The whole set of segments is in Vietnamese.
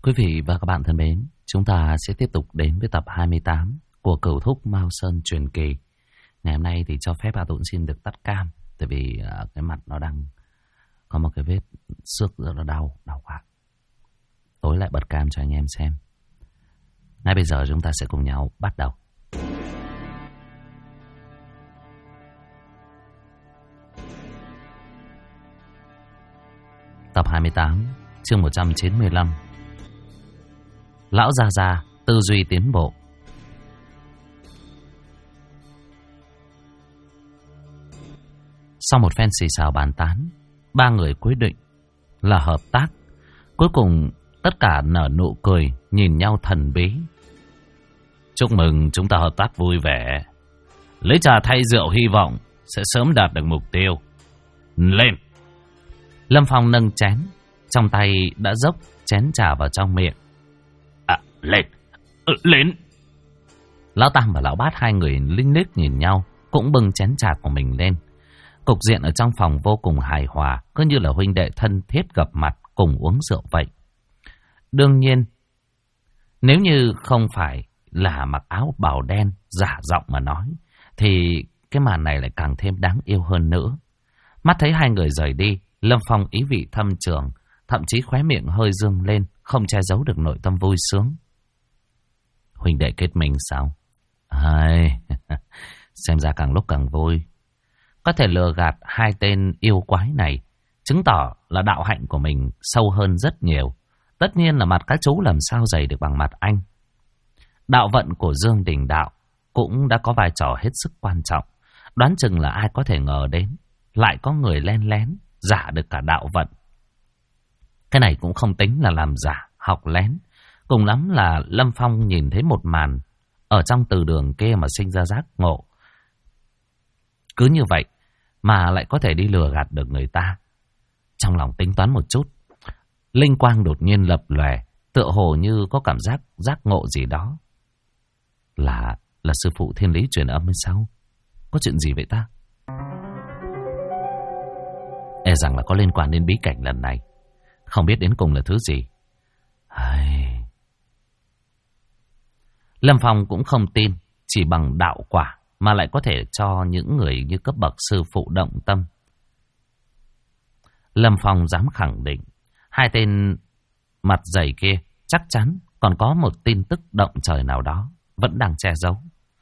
Quý vị và các bạn thân mến, chúng ta sẽ tiếp tục đến với tập 28 của Cửu Thúc Mao Sơn Truyền Kỳ. Ngày hôm nay thì cho phép A Tũng xin được tắt cam, tại vì cái mặt nó đang có một cái vết xước rất là đau quá. Tối lại bật cam cho anh em xem. Ngay bây giờ chúng ta sẽ cùng nhau bắt đầu. Tập 28, chương 195. Lão Gia Gia tư duy tiến bộ. Sau một phen xì xào bàn tán, ba người quyết định là hợp tác. Cuối cùng tất cả nở nụ cười, nhìn nhau thần bí. Chúc mừng chúng ta hợp tác vui vẻ. Lấy trà thay rượu, hy vọng sẽ sớm đạt được mục tiêu. Lên! Lâm Phong nâng chén, trong tay đã dốc chén trà vào trong miệng. Lên! Lên! Lão Tam và Lão Bát hai người linh lích nhìn nhau, cũng bưng chén trà của mình lên. Cục diện ở trong phòng vô cùng hài hòa, cứ như là huynh đệ thân thiết gặp mặt cùng uống rượu vậy. Đương nhiên, nếu như không phải là mặc áo bào đen giả giọng mà nói, thì cái màn này lại càng thêm đáng yêu hơn nữa. Mắt thấy hai người rời đi, Lâm Phong ý vị thâm trường, thậm chí khóe miệng hơi dương lên, không che giấu được nội tâm vui sướng. Huynh đệ kết minh sao? Xem ra càng lúc càng vui. Có thể lừa gạt hai tên yêu quái này, chứng tỏ là đạo hạnh của mình sâu hơn rất nhiều. Tất nhiên là mặt các chú làm sao dày được bằng mặt anh. Đạo vận của Dương Đình Đạo cũng đã có vai trò hết sức quan trọng. Đoán chừng là ai có thể ngờ đến, lại có người len lén giả được cả đạo vận. Cái này cũng không tính là làm giả, học lén. Cùng lắm là Lâm Phong nhìn thấy một màn ở trong từ đường kia mà sinh ra giác ngộ. Cứ như vậy mà lại có thể đi lừa gạt được người ta. Trong lòng tính toán một chút, linh quang đột nhiên lập lòe, tựa hồ như có cảm giác giác ngộ gì đó. Là sư phụ thiên lý truyền âm hay sao? Có chuyện gì vậy ta? E rằng là có liên quan đến bí cảnh lần này. Không biết đến cùng là thứ gì. Lâm Phong cũng không tin chỉ bằng đạo quả mà lại có thể cho những người như cấp bậc sư phụ động tâm. Lâm Phong dám khẳng định hai tên mặt dày kia chắc chắn còn có một tin tức động trời nào đó vẫn đang che giấu.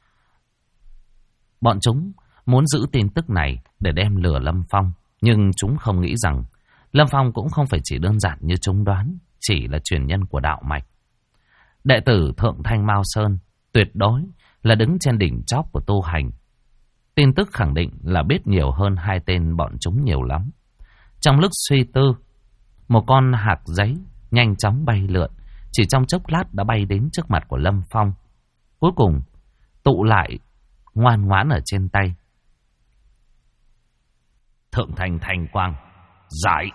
Bọn chúng muốn giữ tin tức này để đem lừa Lâm Phong, nhưng chúng không nghĩ rằng Lâm Phong cũng không phải chỉ đơn giản như chúng đoán, chỉ là truyền nhân của đạo mạch. Đệ tử Thượng Thanh Mao Sơn tuyệt đối là đứng trên đỉnh chóp của tu hành. Tin tức khẳng định là biết nhiều hơn hai tên bọn chúng nhiều lắm. Trong lúc suy tư, một con hạc giấy nhanh chóng bay lượn, chỉ trong chốc lát đã bay đến trước mặt của Lâm Phong. Cuối cùng tụ lại ngoan ngoãn ở trên tay. Thượng Thanh Thanh Quang giải.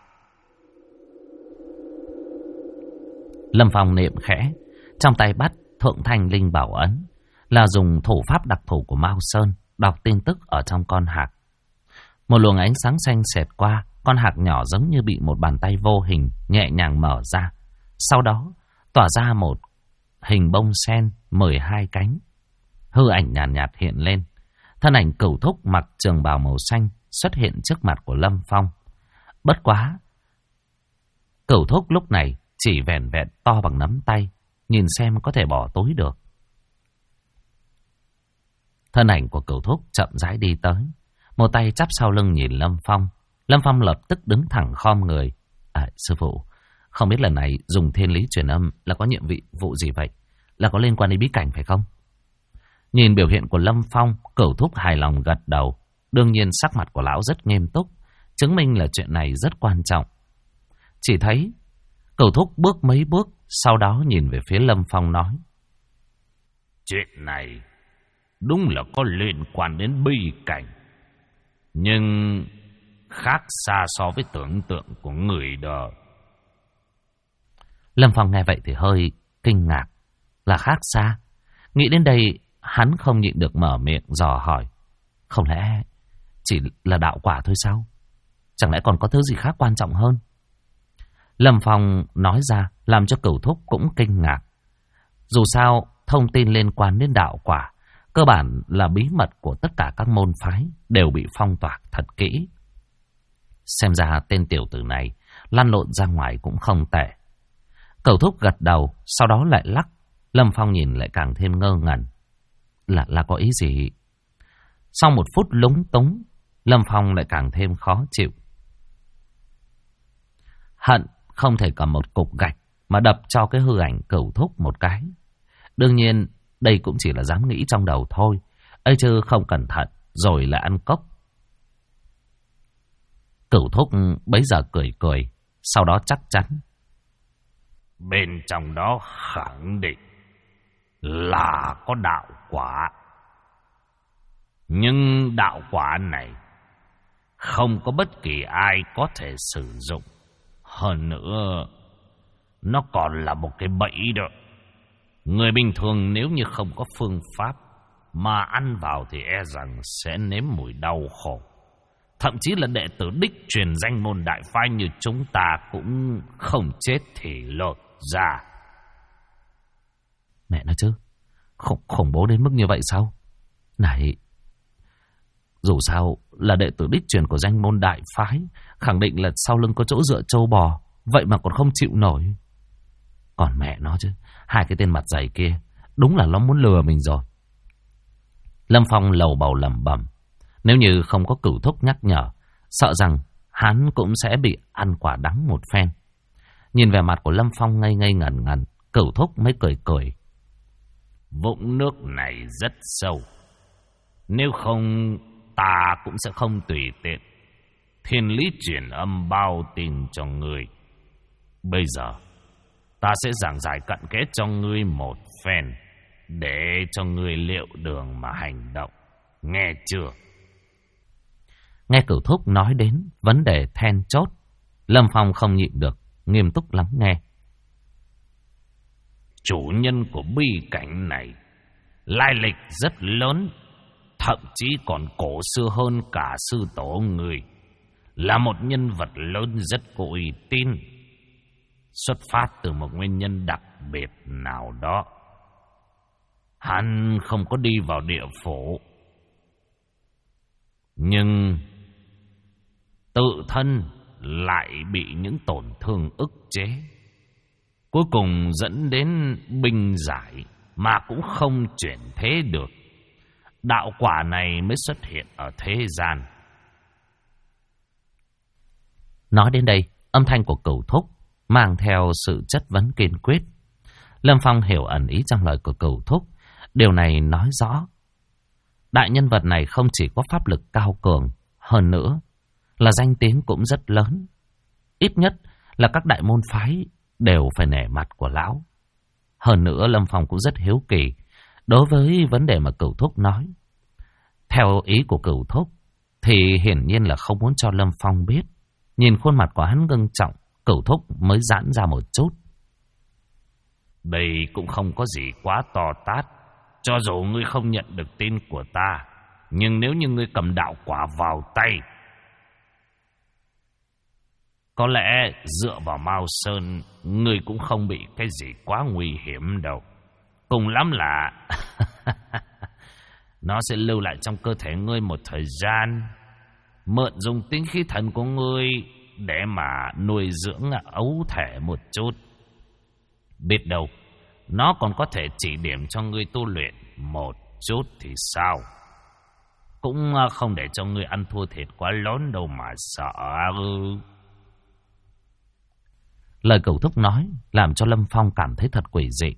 Lâm Phong niệm khẽ, trong tay bắt Thượng Thanh Linh Bảo Ấn, là dùng thủ pháp đặc thù của Mao Sơn đọc tin tức ở trong con hạc. Một luồng ánh sáng xanh xẹt qua, con hạc nhỏ giống như bị một bàn tay vô hình nhẹ nhàng mở ra. Sau đó tỏa ra một hình bông sen 12 cánh. Hư ảnh nhàn nhạt hiện lên. Thân ảnh Cửu Thúc mặc trường bào màu xanh xuất hiện trước mặt của Lâm Phong. Bất quá, Cửu Thúc lúc này chỉ vẻn vẹn to bằng nắm tay, nhìn xem có thể bỏ túi được. Thân ảnh của Cửu Thúc chậm rãi đi tới, một tay chắp sau lưng nhìn Lâm Phong. Lâm Phong lập tức đứng thẳng khom người. Sư phụ, không biết lần này dùng thiên lý truyền âm là có nhiệm vụ gì vậy? Là có liên quan đến bí cảnh phải không? Nhìn biểu hiện của Lâm Phong, Cửu Thúc hài lòng gật đầu. Đương nhiên sắc mặt của lão rất nghiêm túc, chứng minh là chuyện này rất quan trọng. Chỉ thấy Cửu Thúc bước mấy bước, sau đó nhìn về phía Lâm Phong nói: Chuyện này đúng là có liên quan đến bi cảnh, nhưng khác xa so với tưởng tượng của người đời. Lâm Phong nghe vậy thì hơi kinh ngạc. Là khác xa? Nghĩ đến đây, hắn không nhịn được mở miệng dò hỏi: Không lẽ chỉ là đạo quả thôi sao? Chẳng lẽ còn có thứ gì khác quan trọng hơn? Lâm Phong nói ra làm cho Cửu Thúc cũng kinh ngạc. Dù sao, thông tin liên quan đến đạo quả, cơ bản là bí mật của tất cả các môn phái, đều bị phong tỏa thật kỹ. Xem ra tên tiểu tử này lăn lộn ra ngoài cũng không tệ. Cửu Thúc gật đầu, sau đó lại lắc. Lâm Phong nhìn lại càng thêm ngơ ngẩn. Là có ý gì? Sau một phút lúng túng, Lâm Phong lại càng thêm khó chịu. Hận không thể cầm một cục gạch mà đập cho cái hư ảnh Cửu Thúc một cái. Đương nhiên, đây cũng chỉ là dám nghĩ trong đầu thôi, ấy chứ không cẩn thận rồi lại ăn cốc. Cửu Thúc bấy giờ cười cười, sau đó chắc chắn. Bên trong đó khẳng định là có đạo quả. Nhưng đạo quả này không có bất kỳ ai có thể sử dụng. Hơn nữa, nó còn là một cái bẫy đó. Người bình thường nếu như không có phương pháp mà ăn vào thì e rằng sẽ nếm mùi đau khổ. Thậm chí là đệ tử đích truyền danh môn đại phái như chúng ta cũng không chết thì lột ra. Mẹ nói chứ, khủng bố đến mức như vậy sao? Này, dù sao là đệ tử đích truyền của danh môn đại phái, khẳng định là sau lưng có chỗ dựa trâu bò, vậy mà còn không chịu nổi. Còn mẹ nó chứ, hai cái tên mặt dày kia, đúng là nó muốn lừa mình rồi. Lâm Phong lầu bầu lẩm bẩm, nếu như không có Cửu Thúc nhắc nhở, sợ rằng hắn cũng sẽ bị ăn quả đắng một phen. Nhìn vẻ mặt của Lâm Phong ngây ngây ngẩn ngẩn, Cửu Thúc mới cười cười. Vũng nước này rất sâu, nếu không ta cũng sẽ không tùy tiện thiên lý truyền âm bao tin cho ngươi. Bây giờ ta sẽ giảng giải cặn kẽ cho ngươi một phen, để cho ngươi liệu đường mà hành động. Nghe chưa? Nghe Cửu Thúc nói đến vấn đề then chốt, Lâm Phong không nhịn được, nghiêm túc lắng nghe. Chủ nhân của bi cảnh này lai lịch rất lớn, thậm chí còn cổ xưa hơn cả sư tổ người, là một nhân vật lớn rất có uy tín, xuất phát từ một nguyên nhân đặc biệt nào đó. Hắn không có đi vào địa phủ, nhưng tự thân lại bị những tổn thương ức chế, cuối cùng dẫn đến binh giải mà cũng không chuyển thế được. Đạo quả này mới xuất hiện ở thế gian. Nói đến đây, âm thanh của Cửu Thúc mang theo sự chất vấn kiên quyết. Lâm Phong hiểu ẩn ý trong lời của Cửu Thúc. Điều này nói rõ đại nhân vật này không chỉ có pháp lực cao cường, hơn nữa là danh tiếng cũng rất lớn. Ít nhất là các đại môn phái đều phải nể mặt của lão. Hơn nữa Lâm Phong cũng rất hiếu kỳ đối với vấn đề mà Cửu Thúc nói. Theo ý của Cửu Thúc thì hiển nhiên là không muốn cho Lâm Phong biết. Nhìn khuôn mặt của hắn ngưng trọng, Cửu Thúc mới giãn ra một chút. Đây cũng không có gì quá to tát. Cho dù ngươi không nhận được tin của ta, nhưng nếu như ngươi cầm đạo quả vào tay, có lẽ dựa vào Mao Sơn, ngươi cũng không bị cái gì quá nguy hiểm đâu. Cùng lắm là nó sẽ lưu lại trong cơ thể ngươi một thời gian, mượn dùng tinh khí thần của ngươi để mà nuôi dưỡng ấu thể một chút. Biết đâu nó còn có thể chỉ điểm cho ngươi tu luyện một chút thì sao? Cũng không để cho ngươi ăn thua thiệt quá lớn đâu mà sợ. Lời Cửu Thúc nói làm cho Lâm Phong cảm thấy thật quỷ dị.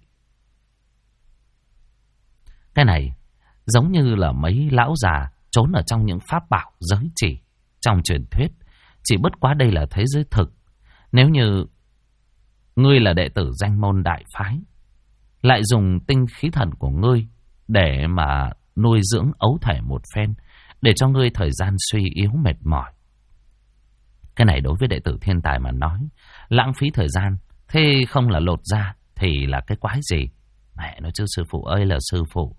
Cái này giống như là mấy lão già trốn ở trong những pháp bảo giới chỉ trong truyền thuyết. Chỉ bất quá đây là thế giới thực. Nếu như ngươi là đệ tử danh môn đại phái, lại dùng tinh khí thần của ngươi để mà nuôi dưỡng ấu thể một phen, để cho ngươi thời gian suy yếu mệt mỏi. Cái này đối với đệ tử thiên tài mà nói, lãng phí thời gian, thế không là lột ra thì là cái quái gì? Mẹ nói chứ sư phụ ơi là sư phụ.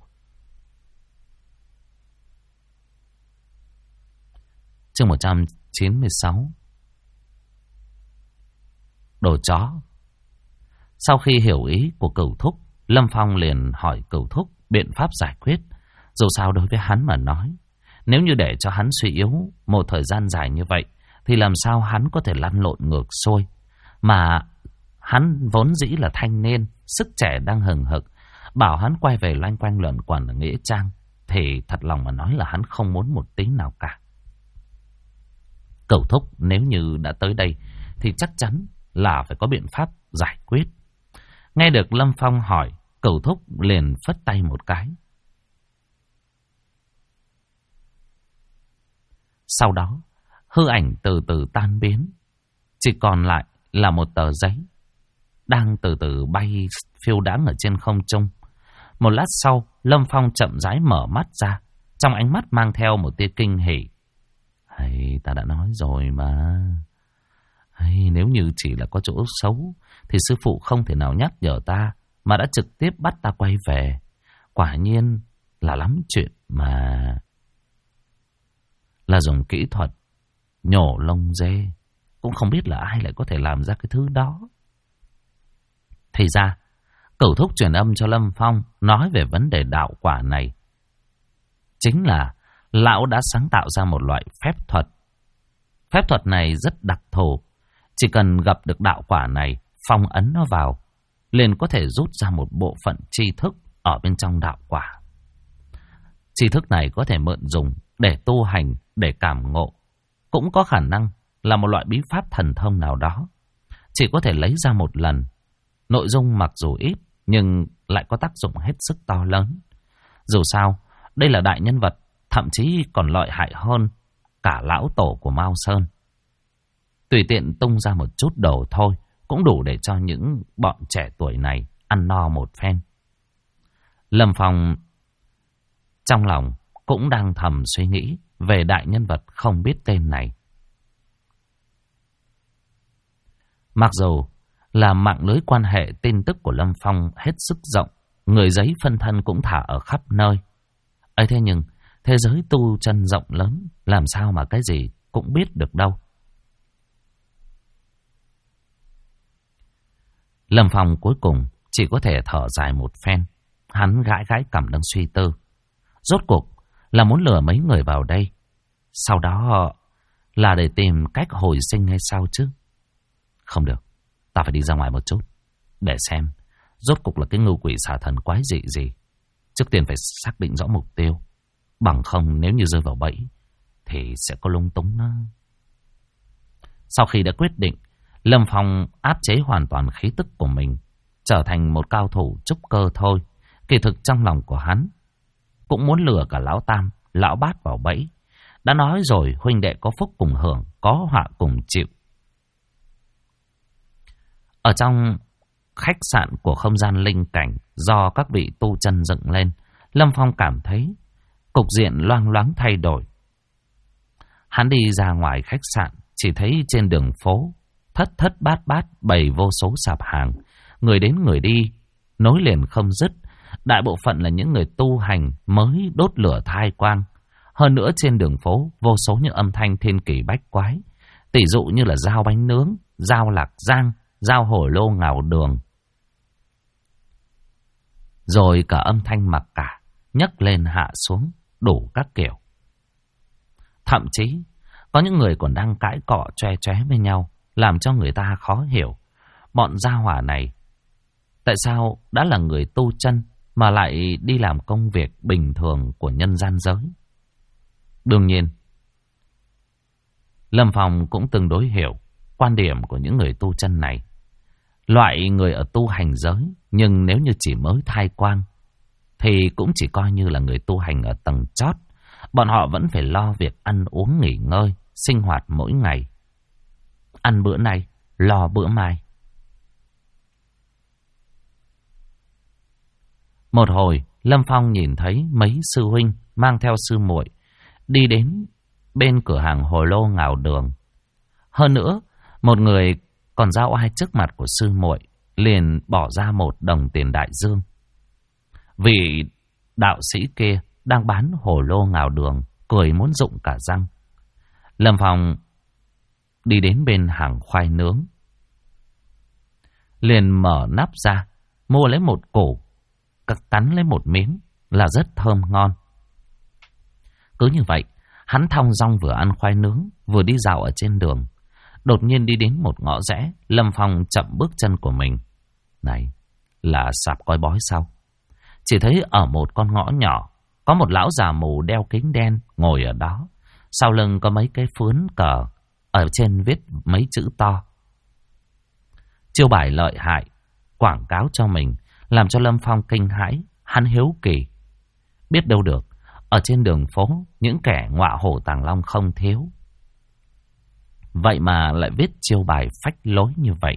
Chương 196. đồ chó. Sau khi hiểu ý của Cửu Thúc, Lâm Phong liền hỏi Cửu Thúc biện pháp giải quyết. Dù sao đối với hắn mà nói, nếu như để cho hắn suy yếu một thời gian dài như vậy, thì làm sao hắn có thể lăn lộn ngược xuôi. Mà hắn vốn dĩ là thanh niên, sức trẻ đang hừng hực, bảo hắn quay về loanh quanh luẩn quẩn ở nghĩa trang, thì thật lòng mà nói là hắn không muốn một tí nào cả. Cửu Thúc nếu như đã tới đây thì chắc chắn là phải có biện pháp giải quyết. Nghe được Lâm Phong hỏi, Cửu Thúc liền phất tay một cái. Sau đó, hư ảnh từ từ tan biến, chỉ còn lại là một tờ giấy đang từ từ bay phiêu đãng ở trên không trung. Một lát sau, Lâm Phong chậm rãi mở mắt ra, trong ánh mắt mang theo một tia kinh hỉ. Hay, ta đã nói rồi mà. Hay, nếu như chỉ là có chỗ xấu thì sư phụ không thể nào nhắc nhở ta, mà đã trực tiếp bắt ta quay về. Quả nhiên là lắm chuyện mà. Là dùng kỹ thuật nhổ lông dê, cũng không biết là ai lại có thể làm ra cái thứ đó. Thì ra, Cửu Thúc truyền âm cho Lâm Phong nói về vấn đề đạo quả này. Chính là lão đã sáng tạo ra một loại phép thuật. Phép thuật này rất đặc thù. Chỉ cần gặp được đạo quả này, phong ấn nó vào, liền có thể rút ra một bộ phận tri thức ở bên trong đạo quả. Tri thức này có thể mượn dùng để tu hành, để cảm ngộ. Cũng có khả năng là một loại bí pháp thần thông nào đó. Chỉ có thể lấy ra một lần. Nội dung mặc dù ít, nhưng lại có tác dụng hết sức to lớn. Dù sao, đây là đại nhân vật, thậm chí còn lợi hại hơn cả lão tổ của Mao Sơn. Tùy tiện tung ra một chút đồ thôi, cũng đủ để cho những bọn trẻ tuổi này ăn no một phen. Lâm Phong trong lòng cũng đang thầm suy nghĩ về đại nhân vật không biết tên này. Mặc dù là mạng lưới quan hệ tin tức của Lâm Phong hết sức rộng, người giấy phân thân cũng thả ở khắp nơi. ấy thế nhưng thế giới tu chân rộng lớn, làm sao mà cái gì cũng biết được đâu. Lâm Phong cuối cùng chỉ có thể thở dài một phen. Hắn gãi gãi cằm đang suy tư. Rốt cuộc là muốn lừa mấy người vào đây, sau đó là để tìm cách hồi sinh hay sao chứ? Không được, ta phải đi ra ngoài một chút, để xem rốt cuộc là cái ngưu quỷ xà thần quái dị gì. Trước tiên phải xác định rõ mục tiêu, bằng không nếu như rơi vào bẫy thì sẽ có lung túng đó. Sau khi đã quyết định, Lâm Phong áp chế hoàn toàn khí tức của mình, trở thành một cao thủ trúc cơ thôi. Kỳ thực trong lòng của hắn cũng muốn lừa cả lão Tam, lão Bát vào bẫy. Đã nói rồi, huynh đệ có phúc cùng hưởng, có họa cùng chịu. Ở trong khách sạn của không gian linh cảnh do các vị tu chân dựng lên, Lâm Phong cảm thấy cục diện loang loáng thay đổi. Hắn đi ra ngoài khách sạn, chỉ thấy trên đường phố thất thất bát bát bày vô số sạp hàng, người đến người đi, nối liền không dứt. Đại bộ phận là những người tu hành mới đốt lửa thai quang. Hơn nữa trên đường phố vô số những âm thanh thiên kỳ bách quái, tỷ dụ như là dao bánh nướng, dao lạc giang, dao hổ lô ngào đường, rồi cả âm thanh mặc cả, nhấc lên hạ xuống, đủ các kiểu. Thậm chí có những người còn đang cãi cọ choe choé với nhau, làm cho người ta khó hiểu. Bọn gia hỏa này tại sao đã là người tu chân mà lại đi làm công việc bình thường của nhân gian giới? Đương nhiên, Lâm Phong cũng tương đối hiểu quan điểm của những người tu chân này. Loại người ở tu hành giới, nhưng nếu như chỉ mới thai quang thì cũng chỉ coi như là người tu hành ở tầng chót. Bọn họ vẫn phải lo việc ăn uống nghỉ ngơi, sinh hoạt mỗi ngày. Ăn bữa nay, lo bữa mai. Một hồi, Lâm Phong nhìn thấy mấy sư huynh mang theo sư muội đi đến bên cửa hàng hồ lô ngào đường. Hơn nữa, một người còn giao oai trước mặt của sư muội, liền bỏ ra 1 đồng tiền đại dương. Vị đạo sĩ kia đang bán hồ lô ngào đường, cười muốn rụng cả răng. Lâm Phong đi đến bên hàng khoai nướng. liền mở nắp ra, mua lấy một củ, cắn lấy một miếng là rất thơm ngon. Cứ như vậy, hắn thong dong vừa ăn khoai nướng, vừa đi dạo ở trên đường. Đột nhiên đi đến một ngõ rẽ, Lâm Phong chậm bước chân của mình. Này, là sạp coi bói sao? Chỉ thấy ở một con ngõ nhỏ, có một lão già mù đeo kính đen ngồi ở đó. Sau lưng có mấy cái phướn cờ, ở trên viết mấy chữ to. Chiêu bài lợi hại, quảng cáo cho mình, làm cho Lâm Phong kinh hãi. Hắn hiếu kỳ. Biết đâu được, ở trên đường phố, những kẻ ngọa hổ tàng long không thiếu. Vậy mà lại viết chiêu bài phách lối như vậy.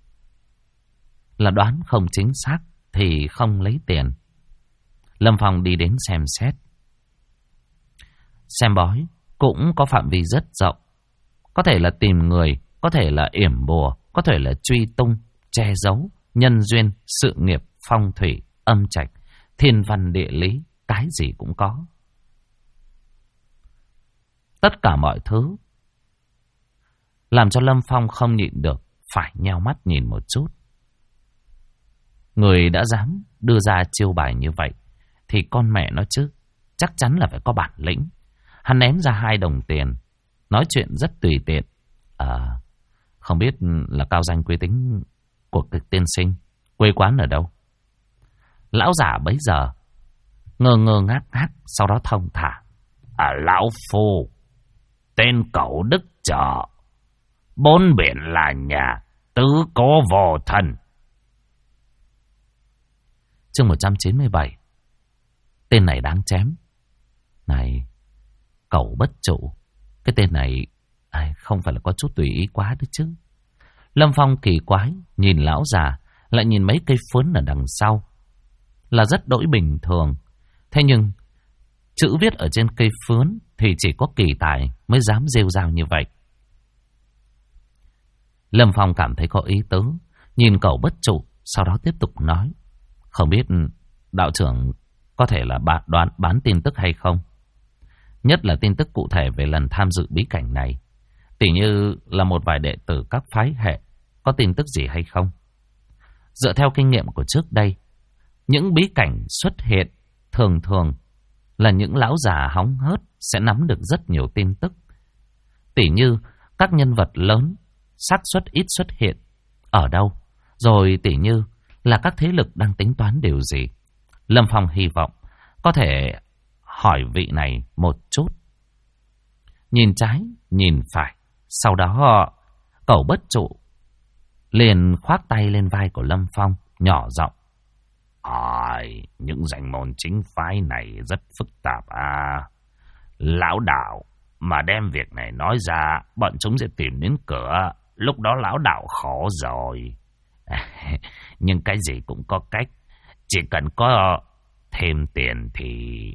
Là đoán không chính xác thì không lấy tiền. Lâm Phong đi đến xem xét. Xem bói cũng có phạm vi rất rộng. Có thể là tìm người, có thể là yểm bùa, có thể là truy tung, che giấu, nhân duyên, sự nghiệp, phong thủy, âm trạch, thiên văn địa lý, cái gì cũng có. Tất cả mọi thứ làm cho Lâm Phong không nhịn được, phải nheo mắt nhìn một chút. Người đã dám đưa ra chiêu bài như vậy thì con mẹ nó chứ, chắc chắn là phải có bản lĩnh. Hắn ném ra 2 đồng tiền, nói chuyện rất tùy tiện. Không biết là cao danh quý tính của kịch tiên sinh, quê quán ở đâu? Lão giả bấy giờ ngơ ngơ ngác ngác, sau đó thông thả. Lão phu tên Cẩu Đức Chợ, 4 biển là nhà, tứ cố vô thân. Chương 197. Tên này đáng chém. Này, Cẩu Bất Trụ, cái tên này không phải là có chút tùy ý quá đấy chứ. Lâm Phong kỳ quái, nhìn lão già, lại nhìn mấy cây phướn ở đằng sau. Là rất đỗi bình thường. Thế nhưng, chữ viết ở trên cây phướn thì chỉ có kỳ tài mới dám rêu rao như vậy. Lâm Phong cảm thấy có ý tứ, nhìn Cẩu Bất Trụ, sau đó tiếp tục nói. Không biết đạo trưởng có thể là bán tin tức hay không? Nhất là tin tức cụ thể về lần tham dự bí cảnh này. Tỉ như là một vài đệ tử các phái hệ có tin tức gì hay không? Dựa theo kinh nghiệm của trước đây, những bí cảnh xuất hiện thường thường là những lão già hóng hớt sẽ nắm được rất nhiều tin tức. Tỉ như các nhân vật lớn xác suất ít xuất hiện ở đâu, rồi tỉ như là các thế lực đang tính toán điều gì. Lâm Phong hy vọng có thể hỏi vị này một chút. Nhìn trái, nhìn phải, sau đó Cẩu Bất Trụ liền khoác tay lên vai của Lâm Phong, nhỏ giọng. Những danh môn chính phái này rất phức tạp à. Lão đạo mà đem việc này nói ra, bọn chúng sẽ tìm đến cửa. Lúc đó lão đạo khổ rồi. Nhưng cái gì cũng có cách. Chỉ cần có thêm tiền thì...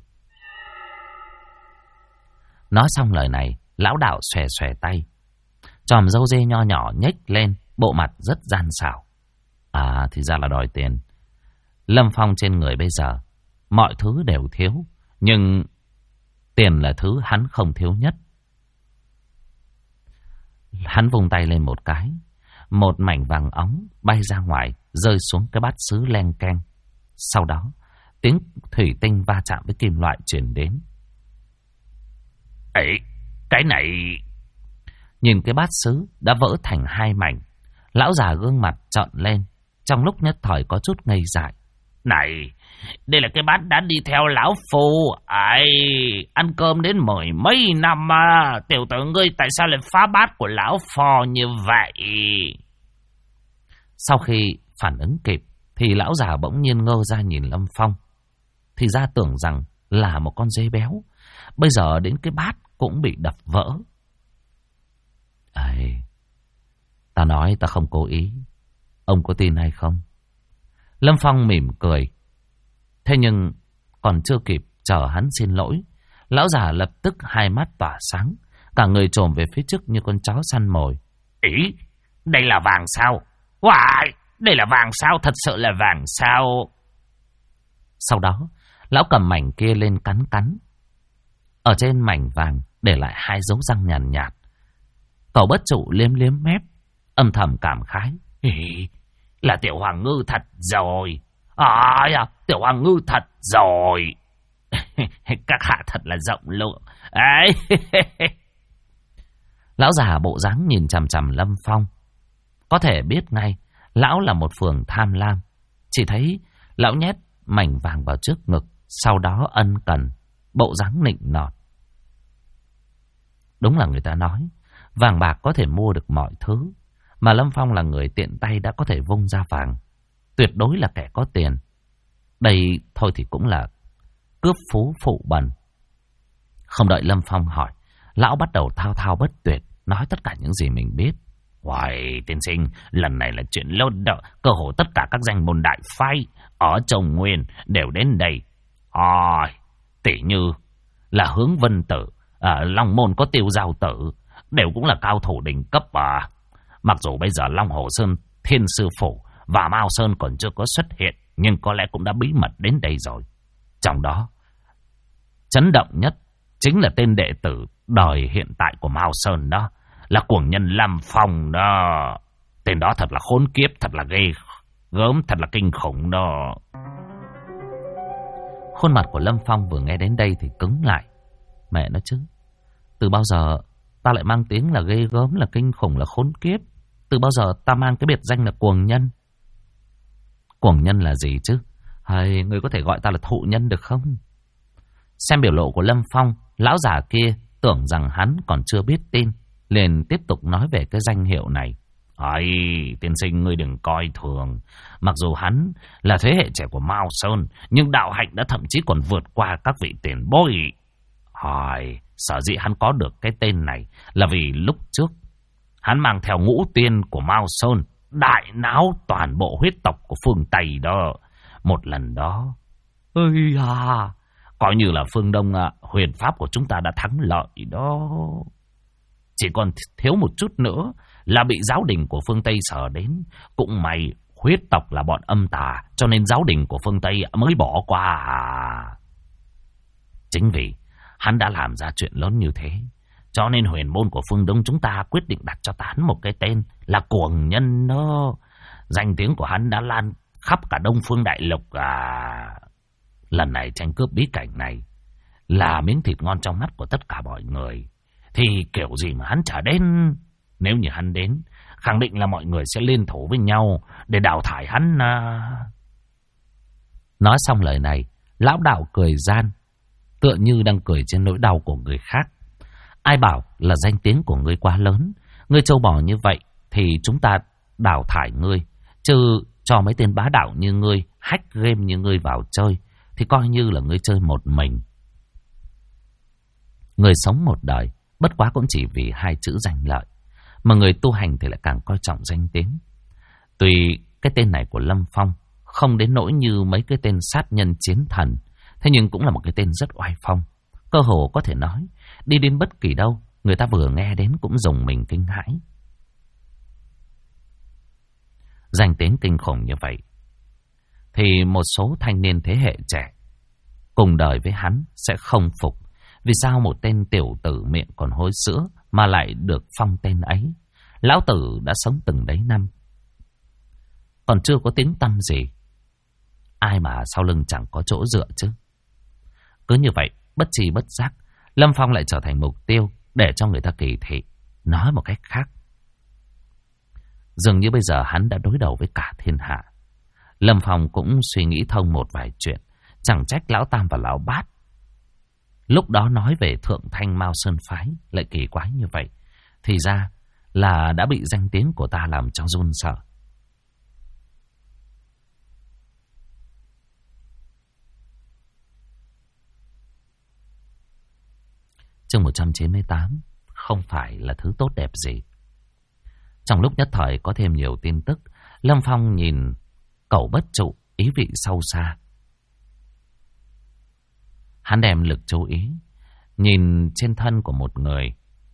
Nói xong lời này, lão đạo xòe xòe tay. Chòm râu dê nho nhỏ nhếch lên, bộ mặt rất gian xảo. Thì ra là đòi tiền. Lâm Phong trên người bây giờ mọi thứ đều thiếu, nhưng tiền là thứ hắn không thiếu nhất. Hắn vung tay lên một cái, một mảnh vàng óng bay ra ngoài, rơi xuống cái bát sứ leng keng. Sau đó tiếng thủy tinh va chạm với kim loại truyền đến. Cái này... Nhìn cái bát sứ đã vỡ thành 2 mảnh, lão già gương mặt trợn lên, trong lúc nhất thời có chút ngây dại. Này, đây là cái bát đã đi theo lão phu ăn cơm đến 10 mấy năm mà. Tiểu tử ngươi tại sao lại phá bát của lão phò như vậy? Sau khi phản ứng kịp thì lão già bỗng nhiên ngơ ra nhìn Lâm Phong. Thì ra tưởng rằng là một con dê béo, bây giờ đến cái bát cũng bị đập vỡ. Ta nói ta không cố ý, ông có tin hay không? Lâm Phong mỉm cười. Thế nhưng còn chưa kịp chờ hắn xin lỗi, lão già lập tức 2 mắt tỏa sáng, cả người trồm về phía trước như con chó săn mồi. Đây là vàng sao? Wow, đây là vàng sao? Thật sự là vàng sao? Sau đó lão cầm mảnh kia lên cắn. Ở trên mảnh vàng để lại 2 dấu răng nhàn nhạt. Cẩu Bất Trụ liếm liếm mép, âm thầm cảm khái. Là Tiểu Hoàng Ngư thật rồi. Tiểu Hoàng Ngư thật rồi. Các hạ thật là rộng lượng. Ấy. Lão già bộ dáng nhìn chằm chằm Lâm Phong. Có thể biết ngay, lão là một phường tham lam. Chỉ thấy lão nhét mảnh vàng vào trước ngực, sau đó ân cần, bộ dáng nịnh nọt. Đúng là người ta nói, vàng bạc có thể mua được mọi thứ, mà Lâm Phong là người tiện tay đã có thể vung ra vàng. Tuyệt đối là kẻ có tiền. Đây thôi thì cũng là cướp phú phụ bần. Không đợi Lâm Phong hỏi, lão bắt đầu thao thao bất tuyệt, nói tất cả những gì mình biết. Uầy, tiên sinh, lần này là chuyện lớn đó. Cơ hồ tất cả các danh môn đại phái ở Trồng Nguyên đều đến đây. Tỉ như là Hướng Vân Tử, Long Môn có Tiêu Giao Tử, đều cũng là cao thủ đỉnh cấp à. Mặc dù bây giờ Long Hồ Sơn, Thiên Sư Phủ và Mao Sơn còn chưa có xuất hiện, nhưng có lẽ cũng đã bí mật đến đây rồi. Trong đó, chấn động nhất chính là tên đệ tử đời hiện tại của Mao Sơn đó, là cuồng nhân Lâm Phong đó. Tên đó thật là khốn kiếp, thật là ghê gớm, thật là kinh khủng đó. Khuôn mặt của Lâm Phong vừa nghe đến đây thì cứng lại. Mẹ nó chứ, từ bao giờ ta lại mang tiếng là ghê gớm, là kinh khủng, là khốn kiếp? Từ bao giờ ta mang cái biệt danh là cuồng nhân? Cuồng nhân là gì chứ? Hay người có thể gọi ta là thụ nhân được không? Xem biểu lộ của Lâm Phong, lão già kia tưởng rằng hắn còn chưa biết tin, liền tiếp tục nói về cái danh hiệu này. Tiên sinh, ngươi đừng coi thường. Mặc dù hắn là thế hệ trẻ của Mao Sơn, nhưng đạo hạnh đã thậm chí còn vượt qua các vị tiền bối. Sở dĩ hắn có được cái tên này là vì lúc trước hắn mang theo ngũ tiên của Mao Sơn, đại náo toàn bộ huyết tộc của phương Tây đó. Một lần đó, coi như là phương Đông huyền pháp của chúng ta đã thắng lợi đó. Chỉ còn thiếu một chút nữa là bị giáo đình của phương Tây sờ đến. Cũng may huyết tộc là bọn âm tà, cho nên giáo đình của phương Tây mới bỏ qua. Chính vì hắn đã làm ra chuyện lớn như thế, cho nên huyền môn của phương Đông chúng ta quyết định đặt cho hắn một cái tên là cuồng nhân đó. Danh tiếng của hắn đã lan khắp cả Đông Phương Đại Lục à. Lần này tranh cướp bí cảnh này là miếng thịt ngon trong mắt của tất cả mọi người. Thì kiểu gì mà hắn chả đến. Nếu như hắn đến, khẳng định là mọi người sẽ liên thủ với nhau để đào thải hắn à. Nói xong lời này, lão đạo cười gian, tựa như đang cười trên nỗi đau của người khác. Ai bảo là danh tiếng của ngươi quá lớn, ngươi trâu bò như vậy thì chúng ta đào thải ngươi. Chứ cho mấy tên bá đạo như ngươi, hack game như ngươi vào chơi thì coi như là ngươi chơi một mình. Người sống một đời bất quá cũng chỉ vì hai chữ danh lợi, mà người tu hành thì lại càng coi trọng danh tiếng. Tuy cái tên này của Lâm Phong không đến nỗi như mấy cái tên sát nhân chiến thần, thế nhưng cũng là một cái tên rất oai phong. Cơ hồ có thể nói, đi đến bất kỳ đâu, người ta vừa nghe đến cũng rùng mình kinh hãi. Danh tiếng kinh khủng như vậy, thì một số thanh niên thế hệ trẻ cùng đời với hắn sẽ không phục. Vì sao một tên tiểu tử miệng còn hôi sữa mà lại được phong tên ấy? Lão tử đã sống từng đấy năm, còn chưa có tiếng tăm gì. Ai mà sau lưng chẳng có chỗ dựa chứ. Cứ như vậy, bất tri bất giác, Lâm Phong lại trở thành mục tiêu để cho người ta kỳ thị. Nói một cách khác, dường như bây giờ hắn đã đối đầu với cả thiên hạ. Lâm Phong cũng suy nghĩ thông một vài chuyện. Chẳng trách Lão Tam và Lão Bát lúc đó nói về Thượng Thanh Mao Sơn Phái lại kỳ quái như vậy. Thì ra là đã bị danh tiếng của ta làm cho run sợ. Chương 198, không phải là thứ tốt đẹp gì. Trong lúc nhất thời có thêm nhiều tin tức, Lâm Phong nhìn Cẩu Bất Trụ ý vị sâu xa. Hắn đem lực chú ý nhìn trên thân của một người.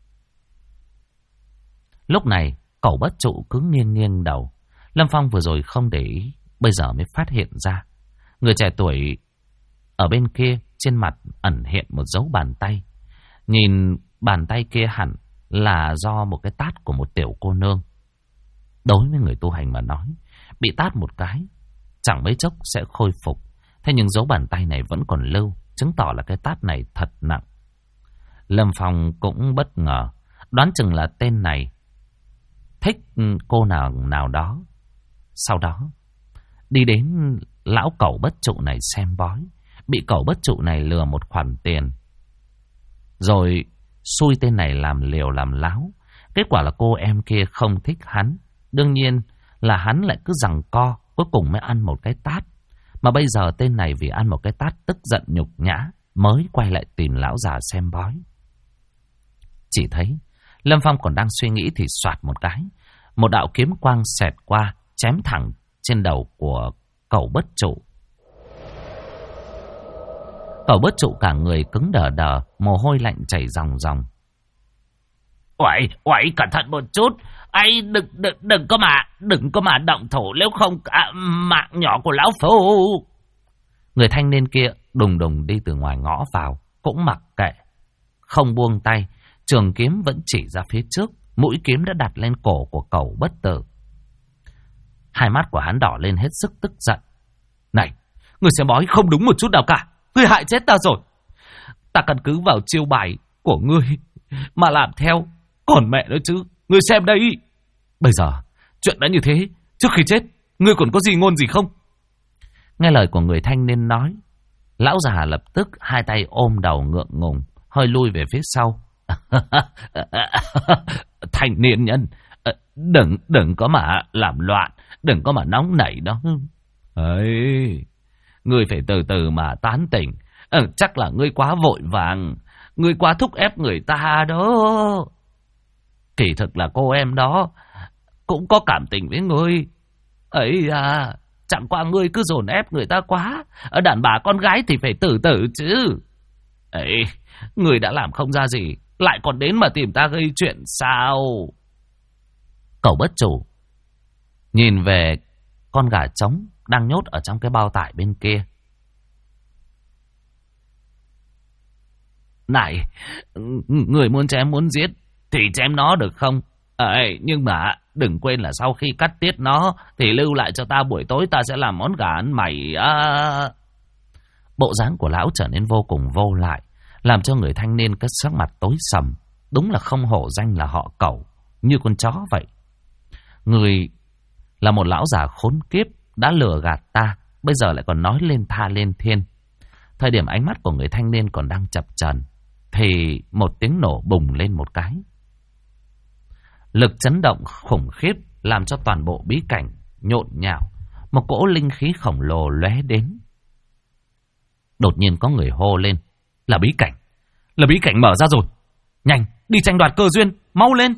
Lúc này Cẩu Bất Trụ cứ nghiêng nghiêng đầu. Lâm Phong vừa rồi không để ý, bây giờ mới phát hiện ra người trẻ tuổi ở bên kia trên mặt ẩn hiện một dấu bàn tay. Nhìn bàn tay kia hẳn là do một cái tát của một tiểu cô nương. Đối với người tu hành mà nói, bị tát một cái, chẳng mấy chốc sẽ khôi phục. Thế nhưng dấu bàn tay này vẫn còn lưu, chứng tỏ là cái tát này thật nặng. Lâm Phong cũng bất ngờ, đoán chừng là tên này thích cô nào đó. Sau đó đi đến lão cẩu bất trụ này xem bói, bị cẩu bất trụ này lừa một khoản tiền, rồi xui tên này làm liều làm láo. Kết quả là cô em kia không thích hắn, đương nhiên là hắn lại cứ giằng co, cuối cùng mới ăn một cái tát. Mà bây giờ tên này vì ăn một cái tát tức giận nhục nhã, mới quay lại tìm lão già xem bói. Chỉ thấy Lâm Phong còn đang suy nghĩ thì xoạt một cái, một đạo kiếm quang xẹt qua, chém thẳng trên đầu của cẩu bất trụ. Cẩu bất trụ cả người cứng đờ đờ, mồ hôi lạnh chảy ròng ròng. Uầy, cẩn thận một chút, ấy đừng có mà động thủ, nếu không mạng nhỏ của lão phu. Người thanh niên kia đùng đùng đi từ ngoài ngõ vào, cũng mặc kệ, không buông tay, trường kiếm vẫn chỉ ra phía trước, mũi kiếm đã đặt lên cổ của cẩu bất tử. Hai mắt của hắn đỏ lên hết sức tức giận. Này, người xem bói không đúng một chút nào cả, ngươi hại chết ta rồi. Ta căn cứ vào chiêu bài của ngươi mà làm theo, còn mẹ nữa chứ, ngươi xem đây. Bây giờ chuyện đã như thế, trước khi chết ngươi còn có gì ngôn gì không? Nghe lời của người thanh niên nói, lão già lập tức hai tay ôm đầu ngượng ngùng, hơi lui về phía sau. Thanh niên nhân, đừng có mà làm loạn, đừng có mà nóng nảy đó. Ấy, ngươi phải từ từ mà tán tỉnh. Chắc là ngươi quá vội vàng, ngươi quá thúc ép người ta đó. Kỳ thực là cô em đó cũng có cảm tình với ngươi. Ấy à, chẳng qua ngươi cứ dồn ép người ta quá. Ở đàn bà con gái thì phải từ từ chứ. Ấy, ngươi đã làm không ra gì, lại còn đến mà tìm ta gây chuyện sao? Cẩu bất chủ nhìn về con gà trống đang nhốt ở trong cái bao tải bên kia. Này, người muốn chém muốn giết thì chém nó được không? Nhưng mà đừng quên là sau khi cắt tiết nó thì lưu lại cho ta, buổi tối ta sẽ làm món gà ăn mày. Bộ dáng của lão trở nên vô cùng vô lại, làm cho người thanh niên cái sắc mặt tối sầm. Đúng là không hổ danh là họ Cẩu, như con chó vậy. Người là một lão già khốn kiếp, đã lừa gạt ta, bây giờ lại còn nói lên tha lên thiên. Thời điểm ánh mắt của người thanh niên còn đang chập chờn thì một tiếng nổ bùng lên một cái. Lực chấn động khủng khiếp làm cho toàn bộ bí cảnh nhộn nhạo, một cỗ linh khí khổng lồ lóe đến. Đột nhiên có người hô lên, là bí cảnh mở ra rồi, nhanh đi tranh đoạt cơ duyên, mau lên.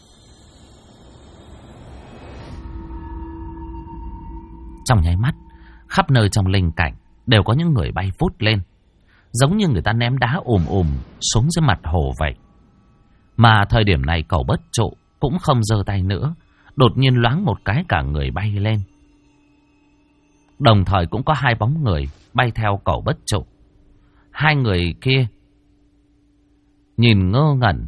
Trong nháy mắt, khắp nơi trong linh cảnh đều có những người bay vút lên, giống như người ta ném đá xuống dưới mặt hồ vậy. Mà thời điểm này Cẩu bất trụ cũng không giơ tay nữa, đột nhiên loáng một cái cả người bay lên. Đồng thời cũng có hai bóng người bay theo Cẩu bất trụ. Hai người kia nhìn ngơ ngẩn.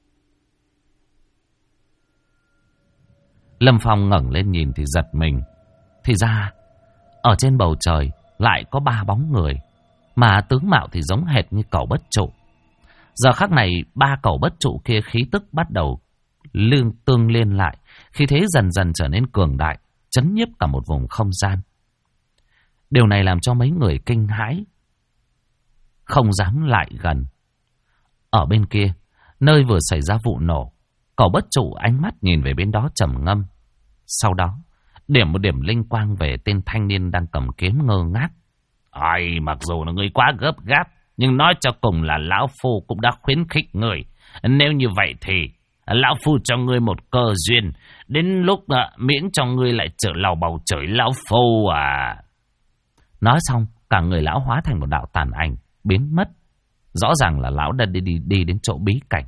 Lâm Phong ngẩng lên nhìn thì giật mình. Thì ra ở trên bầu trời lại có ba bóng người, mà tướng mạo thì giống hệt như Cẩu bất trụ. Giờ khắc này ba Cẩu bất trụ kia khí tức bắt đầu tương liên lại, khí thế dần dần trở nên cường đại, chấn nhiếp cả một vùng không gian. Điều này làm cho mấy người kinh hãi, không dám lại gần. Ở bên kia, nơi vừa xảy ra vụ nổ, Cẩu bất trụ ánh mắt nhìn về bên đó trầm ngâm. Sau đó điểm một điểm linh quang về tên thanh niên đang cầm kiếm ngơ ngác. Mặc dù là người quá gấp gáp, nhưng nói cho cùng là lão phu cũng đã khuyến khích người. Nếu như vậy thì lão phu cho ngươi một cơ duyên, đến lúc miễn cho ngươi lại trở lầu bầu trời lão phu à. Nói xong, cả người lão hóa thành một đạo tàn ảnh, biến mất. Rõ ràng là lão đã đi đến chỗ bí cảnh.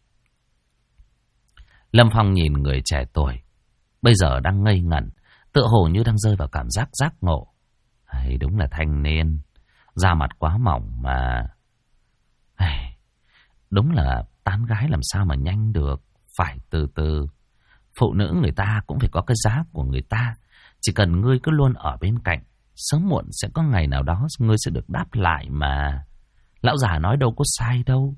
Lâm Phong nhìn người trẻ tuổi, bây giờ đang ngây ngẩn, tựa hồ như đang rơi vào cảm giác giác ngộ. Đúng là thanh niên, da mặt quá mỏng mà. Đúng là tán gái làm sao mà nhanh được, phải từ từ. Phụ nữ người ta cũng phải có cái giá của người ta, Chỉ cần ngươi cứ luôn ở bên cạnh, sớm muộn sẽ có ngày nào đó ngươi sẽ được đáp lại mà. Lão già nói đâu có sai đâu.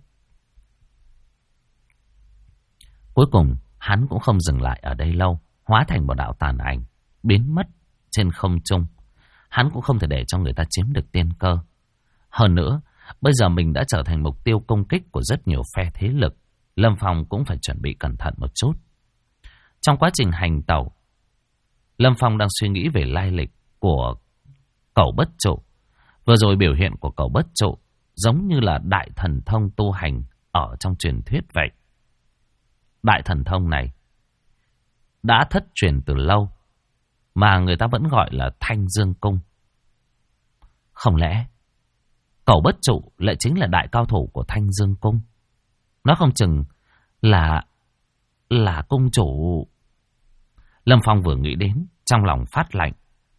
Cuối cùng, hắn cũng không dừng lại ở đây lâu, hóa thành một đạo tàn ảnh, biến mất trên không trung. Hắn cũng không thể để cho người ta chiếm được tiên cơ. Hơn nữa, bây giờ mình đã trở thành mục tiêu công kích của rất nhiều phe thế lực. Lâm Phong cũng phải chuẩn bị cẩn thận một chút. Trong quá trình hành tẩu, Lâm Phong đang suy nghĩ về lai lịch của Cẩu Bất Trụ. Vừa rồi biểu hiện của Cẩu Bất Trụ giống như là đại thần thông tu hành ở trong truyền thuyết vậy. Đại thần thông này đã thất truyền từ lâu, mà người ta vẫn gọi là Thanh Dương Cung. Không lẽ Cẩu Bất Trụ lại chính là đại cao thủ của Thanh Dương Cung? Nó không chừng là cung chủ. Lâm Phong vừa nghĩ đến, trong lòng phát lạnh.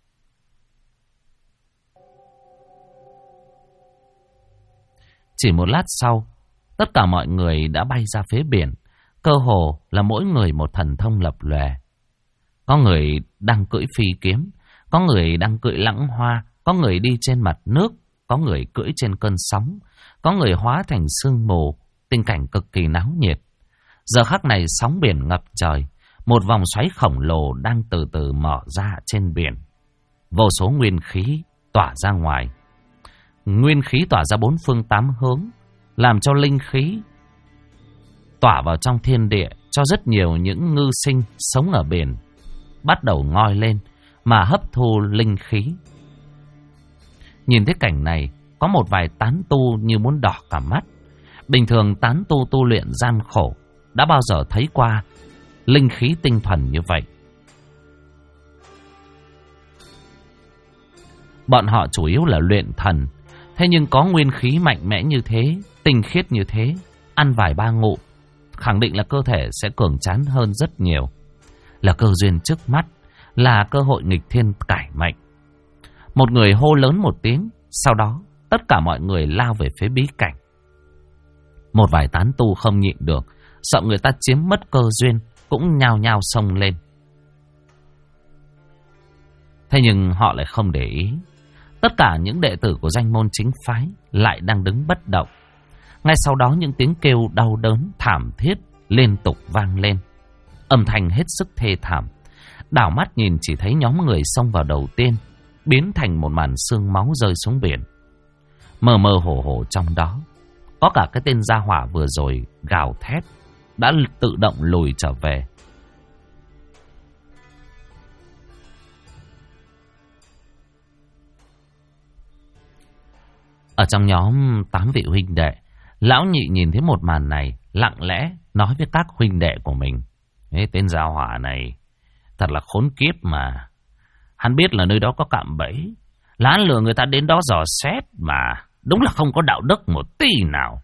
Chỉ một lát sau, tất cả mọi người đã bay ra phía biển. Cơ hồ là mỗi người một thần thông lập lòe. Có người đang cưỡi phi kiếm, có người đang cưỡi lãng hoa, có người đi trên mặt nước, có người cưỡi trên cơn sóng, có người hóa thành sương mù. Tình cảnh cực kỳ náo nhiệt. Giờ khắc này sóng biển ngập trời, một vòng xoáy khổng lồ đang từ từ mở ra trên biển. Vô số nguyên khí tỏa ra ngoài. Nguyên khí tỏa ra bốn phương tám hướng, làm cho linh khí tỏa vào trong thiên địa, cho rất nhiều những ngư sinh sống ở biển bắt đầu ngoi lên mà hấp thu linh khí. Nhìn thấy cảnh này, có một vài tán tu như muốn đỏ cả mắt. Bình thường tán tu tu luyện gian khổ, đã bao giờ thấy qua linh khí tinh thuần như vậy. Bọn họ chủ yếu là luyện thần, thế nhưng có nguyên khí mạnh mẽ như thế, tinh khiết như thế, ăn vài ba ngụm, khẳng định là cơ thể sẽ cường tráng hơn rất nhiều. Là cơ duyên trước mắt, là cơ hội nghịch thiên cải mệnh. Một người hô lớn một tiếng, sau đó tất cả mọi người lao về phía bí cảnh. Một vài tán tu không nhịn được, sợ người ta chiếm mất cơ duyên, cũng nhao nhao xông lên. Thế nhưng họ lại không để ý. Tất cả những đệ tử của danh môn chính phái lại đang đứng bất động. Ngay sau đó những tiếng kêu đau đớn, thảm thiết liên tục vang lên. Âm thanh hết sức thê thảm. Đảo mắt nhìn chỉ thấy nhóm người xông vào đầu tiên biến thành một màn xương máu rơi xuống biển. Mơ mơ hồ hồ trong đó, có cả cái tên gia hỏa vừa rồi gào thét đã tự động lùi trở về. Ở trong nhóm 8 vị huynh đệ, lão nhị nhìn thấy một màn này, lặng lẽ nói với các huynh đệ của mình: "Ê, tên gia hỏa này thật là khốn kiếp mà. Hắn biết là nơi đó có cạm bẫy, là hắn lừa người ta đến đó dò xét mà. Đúng là không có đạo đức một tí nào."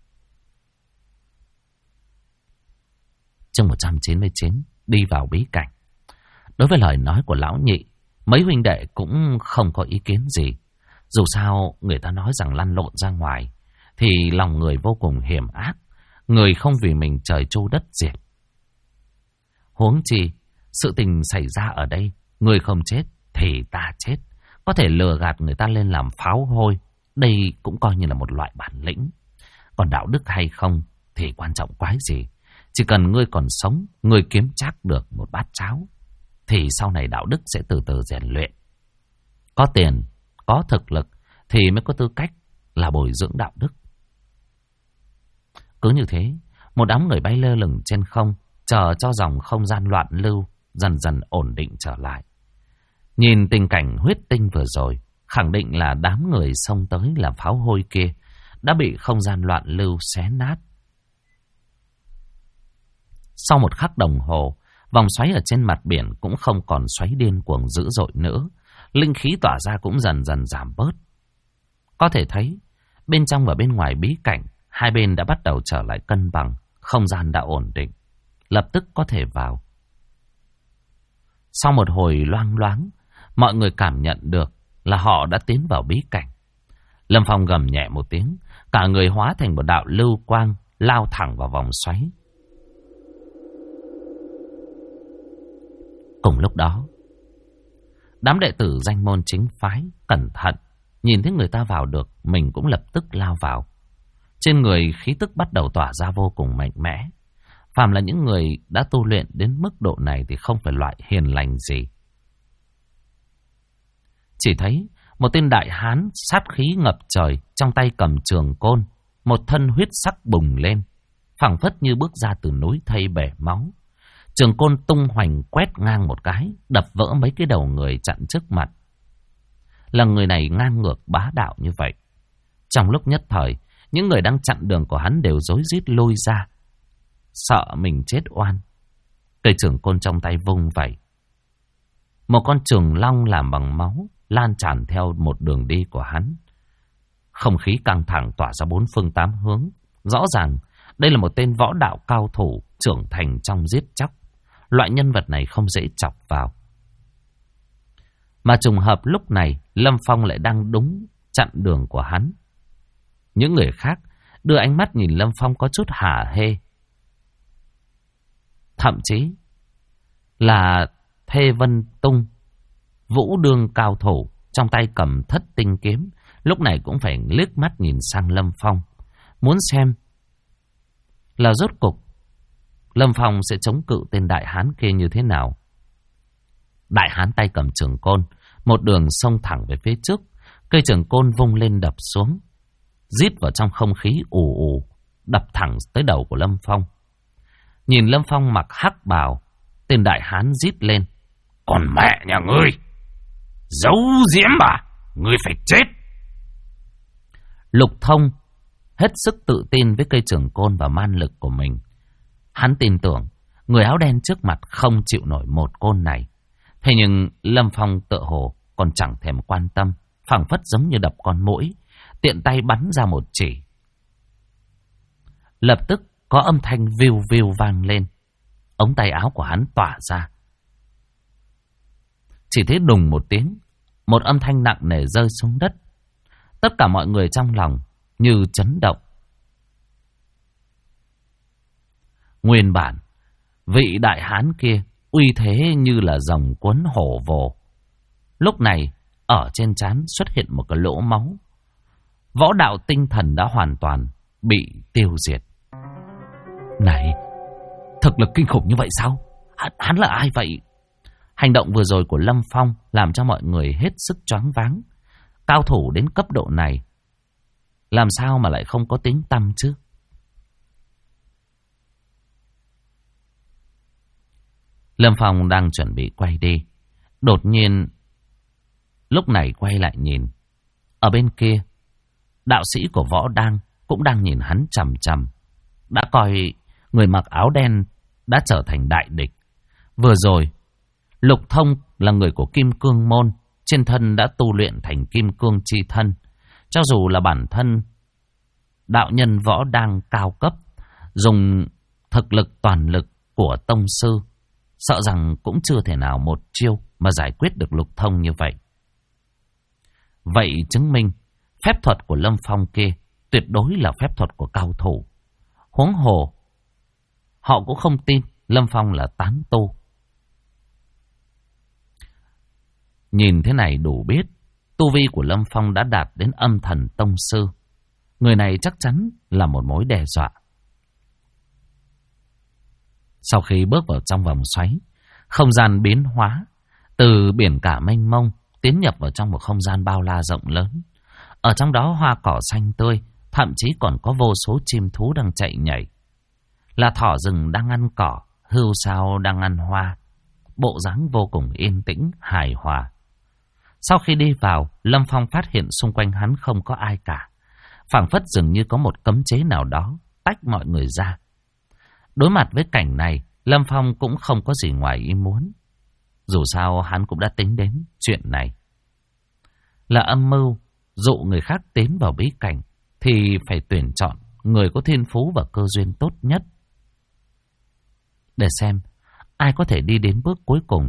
Chương 199, đi vào bí cảnh. Đối với lời nói của lão nhị, mấy huynh đệ cũng không có ý kiến gì. Dù sao người ta nói rằng lăn lộn ra ngoài thì lòng người vô cùng hiểm ác, người không vì mình trời tru đất diệt. Huống chi sự tình xảy ra ở đây, người không chết thì ta chết, có thể lừa gạt người ta lên làm pháo hôi, đây cũng coi như là một loại bản lĩnh. Còn đạo đức hay không thì quan trọng quái gì. Chỉ cần ngươi còn sống, ngươi kiếm chắc được một bát cháo, thì sau này đạo đức sẽ từ từ rèn luyện. Có tiền, có thực lực thì mới có tư cách là bồi dưỡng đạo đức. Cứ như thế, một đám người bay lơ lửng trên không, chờ cho dòng không gian loạn lưu dần dần ổn định trở lại. Nhìn tình cảnh huyết tinh vừa rồi, khẳng định là đám người xông tới làm pháo hôi kia đã bị không gian loạn lưu xé nát. Sau một khắc đồng hồ, vòng xoáy ở trên mặt biển cũng không còn xoáy điên cuồng dữ dội nữa. Linh khí tỏa ra cũng dần dần giảm bớt. Có thể thấy, bên trong và bên ngoài bí cảnh, hai bên đã bắt đầu trở lại cân bằng, không gian đã ổn định, lập tức có thể vào. Sau một hồi loang loáng, mọi người cảm nhận được là họ đã tiến vào bí cảnh. Lâm Phong gầm nhẹ một tiếng, cả người hóa thành một đạo lưu quang, lao thẳng vào vòng xoáy. Cùng lúc đó, Đám đệ tử danh môn chính phái cẩn thận, nhìn thấy người ta vào được, mình cũng lập tức lao vào. Trên người khí tức bắt đầu tỏa ra vô cùng mạnh mẽ. Phàm là những người đã tu luyện đến mức độ này thì không phải loại hiền lành gì. Chỉ thấy một tên đại hán sát khí ngập trời, trong tay cầm trường côn, một thân huyết sắc bùng lên, phảng phất như bước ra từ núi thây bể máu. Trường côn tung hoành quét ngang một cái, đập vỡ mấy cái đầu người chặn trước mặt. Là người này ngang ngược bá đạo như vậy. Trong lúc nhất thời, những người đang chặn đường của hắn đều rối rít lôi ra, sợ mình chết oan. Cây trường côn trong tay vung vậy, một con trường long làm bằng máu lan tràn theo một đường đi của hắn. Không khí căng thẳng tỏa ra bốn phương tám hướng. Rõ ràng đây là một tên võ đạo cao thủ trưởng thành trong giết chóc. Loại nhân vật này không dễ chọc vào. Mà trùng hợp lúc này Lâm Phong lại đang đúng chặn đường của hắn. Những người khác đưa ánh mắt nhìn Lâm Phong có chút hả hê. Thậm chí là Thê Vân Tung, vũ đương cao thủ, trong tay cầm thất tinh kiếm, lúc này cũng phải liếc mắt nhìn sang Lâm Phong, muốn xem là rốt cục Lâm Phong sẽ chống cự tên đại hán kia như thế nào. Đại hán tay cầm trường côn, một đường xông thẳng về phía trước. Cây trường côn vung lên đập xuống, rít vào trong không khí ù ù, đập thẳng tới đầu của Lâm Phong. Nhìn Lâm Phong mặc hắc bào, tên đại hán rít lên: "Còn mẹ nhà ngươi, giấu giếm bà, ngươi phải chết!" Lục Thông hết sức tự tin với cây trường côn và man lực của mình. Hắn tin tưởng người áo đen trước mặt không chịu nổi một côn này. Thế nhưng Lâm Phong tựa hồ còn chẳng thèm quan tâm, phảng phất giống như đập con muỗi, tiện tay bắn ra một chỉ. Lập tức có âm thanh viu viu vang lên, ống tay áo của hắn tỏa ra. Chỉ thấy đùng một tiếng, một âm thanh nặng nề rơi xuống đất. Tất cả mọi người trong lòng như chấn động. Nguyên bản, vị đại hán kia uy thế như là rồng cuốn hổ vồ. Lúc này, ở trên trán xuất hiện một cái lỗ máu. Võ đạo tinh thần đã hoàn toàn bị tiêu diệt. Này, thực lực kinh khủng như vậy sao? Hắn là ai vậy? Hành động vừa rồi của Lâm Phong làm cho mọi người hết sức choáng váng. Cao thủ đến cấp độ này, làm sao mà lại không có tiếng tăm chứ? Lâm Phong đang chuẩn bị quay đi. Đột nhiên, lúc này quay lại nhìn. Ở bên kia, đạo sĩ của Võ Đang cũng đang nhìn hắn chằm chằm. Đã coi người mặc áo đen đã trở thành đại địch. Vừa rồi, Lục Thông là người của Kim Cương Môn, trên thân đã tu luyện thành Kim Cương chi thân. Cho dù là bản thân đạo nhân Võ Đang cao cấp, dùng thực lực toàn lực của tông sư, sợ rằng cũng chưa thể nào một chiêu mà giải quyết được Lục Thông như vậy. Vậy chứng minh phép thuật của Lâm Phong kia tuyệt đối là phép thuật của cao thủ. Huống hồ, họ cũng không tin Lâm Phong là tán tu. Nhìn thế này đủ biết, tu vi của Lâm Phong đã đạt đến âm thần tông sư. Người này chắc chắn là một mối đe dọa. Sau khi bước vào trong vòng xoáy, không gian biến hóa, từ biển cả mênh mông tiến nhập vào trong một không gian bao la rộng lớn. Ở trong đó hoa cỏ xanh tươi, thậm chí còn có vô số chim thú đang chạy nhảy. Là thỏ rừng đang ăn cỏ, hươu sao đang ăn hoa. Bộ dáng vô cùng yên tĩnh, hài hòa. Sau khi đi vào, Lâm Phong phát hiện xung quanh hắn không có ai cả. Phảng phất dường như có một cấm chế nào đó tách mọi người ra. Đối mặt với cảnh này, Lâm Phong cũng không có gì ngoài ý muốn. Dù sao hắn cũng đã tính đến chuyện này. Là âm mưu dụ người khác tiến vào bí cảnh thì phải tuyển chọn người có thiên phú và cơ duyên tốt nhất, để xem ai có thể đi đến bước cuối cùng.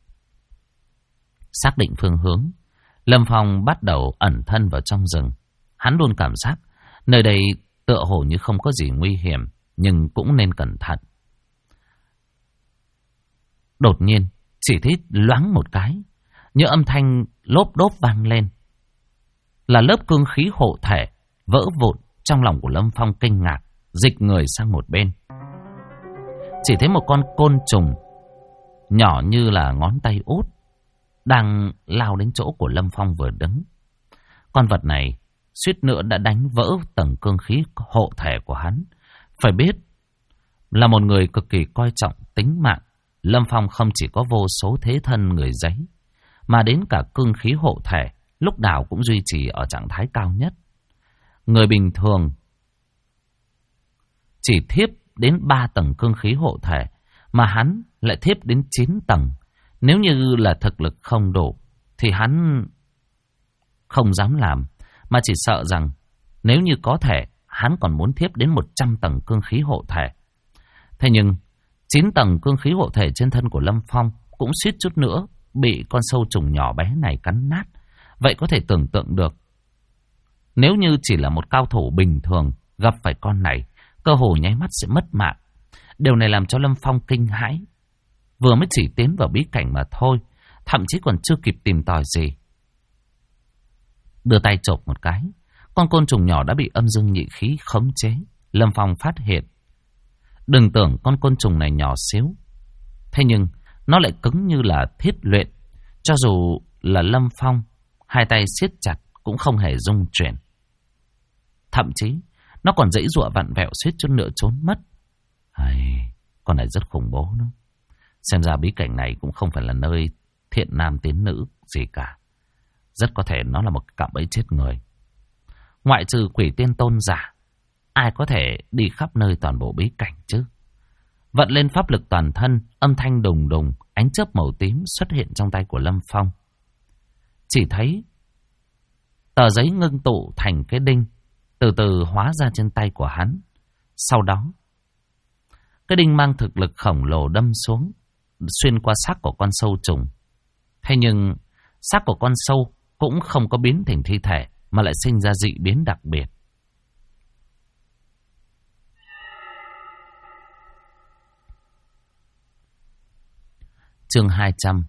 Xác định phương hướng, Lâm Phong bắt đầu ẩn thân vào trong rừng. Hắn luôn cảm giác nơi đây tựa hồ như không có gì nguy hiểm, nhưng cũng nên cẩn thận. Đột nhiên, chỉ thấy loáng một cái, Những âm thanh lốp đốp vang lên. Là lớp cương khí hộ thể vỡ vụn. Trong lòng của Lâm Phong kinh ngạc, dịch người sang một bên. Chỉ thấy một con côn trùng nhỏ như là ngón tay út đang lao đến chỗ của Lâm Phong vừa đứng. Con vật này suýt nữa đã đánh vỡ tầng cương khí hộ thể của hắn. Phải biết là một người cực kỳ coi trọng tính mạng. Lâm Phong không chỉ có vô số thế thân người giấy, mà đến cả cương khí hộ thể lúc nào cũng duy trì ở trạng thái cao nhất. Người bình thường chỉ thiếp đến 3 tầng cương khí hộ thể, mà hắn lại thiếp đến 9 tầng. Nếu như là thực lực không đủ thì hắn không dám làm, mà chỉ sợ rằng nếu như có thể, hắn còn muốn thiếp đến 100 tầng cương khí hộ thể. Thế nhưng 9 tầng cương khí hộ thể trên thân của Lâm Phong cũng suýt chút nữa bị con sâu trùng nhỏ bé này cắn nát. Vậy có thể tưởng tượng được, nếu như chỉ là một cao thủ bình thường gặp phải con này, cơ hồ nháy mắt sẽ mất mạng. Điều này làm cho Lâm Phong kinh hãi. Vừa mới chỉ tiến vào bí cảnh mà thôi, thậm chí còn chưa kịp tìm tòi gì. Đưa tay chộp một cái, con côn trùng nhỏ đã bị âm dương nhị khí khống chế. Lâm Phong phát hiện, đừng tưởng con côn trùng này nhỏ xíu, thế nhưng nó lại cứng như là thiết luyện. Cho dù là Lâm Phong hai tay siết chặt cũng không hề rung chuyển. Thậm chí nó còn dãy giụa vặn vẹo suýt chút nữa trốn mất. Con này rất khủng bố nữa. Xem ra bí cảnh này cũng không phải là nơi thiện nam tín nữ gì cả. Rất có thể nó là một cạm bẫy chết người. Ngoại trừ quỷ tiên tôn giả, ai có thể đi khắp nơi toàn bộ bí cảnh chứ? Vận lên pháp lực toàn thân, âm thanh đùng đùng, ánh chớp màu tím xuất hiện trong tay của Lâm Phong. Chỉ thấy tờ giấy ngưng tụ thành cái đinh, từ từ hóa ra trên tay của hắn. Sau đó, cái đinh mang thực lực khổng lồ đâm xuống, xuyên qua xác của con sâu trùng. Thế nhưng xác của con sâu cũng không có biến thành thi thể, mà lại sinh ra dị biến đặc biệt. Chương 200.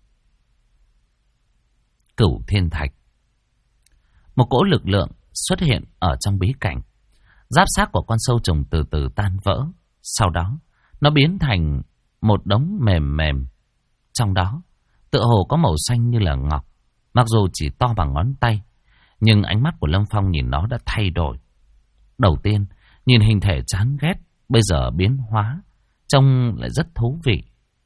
Cửu Thiên Thạch. Một cỗ lực lượng xuất hiện ở trong bí cảnh. Giáp xác của con sâu trùng từ từ tan vỡ. Sau đó, nó biến thành một đống mềm mềm. Trong đó, tựa hồ có màu xanh như là ngọc. Mặc dù chỉ to bằng ngón tay, nhưng ánh mắt của Lâm Phong nhìn nó đã thay đổi. Đầu tiên, nhìn hình thể chán ghét, bây giờ biến hóa, trông lại rất thú vị.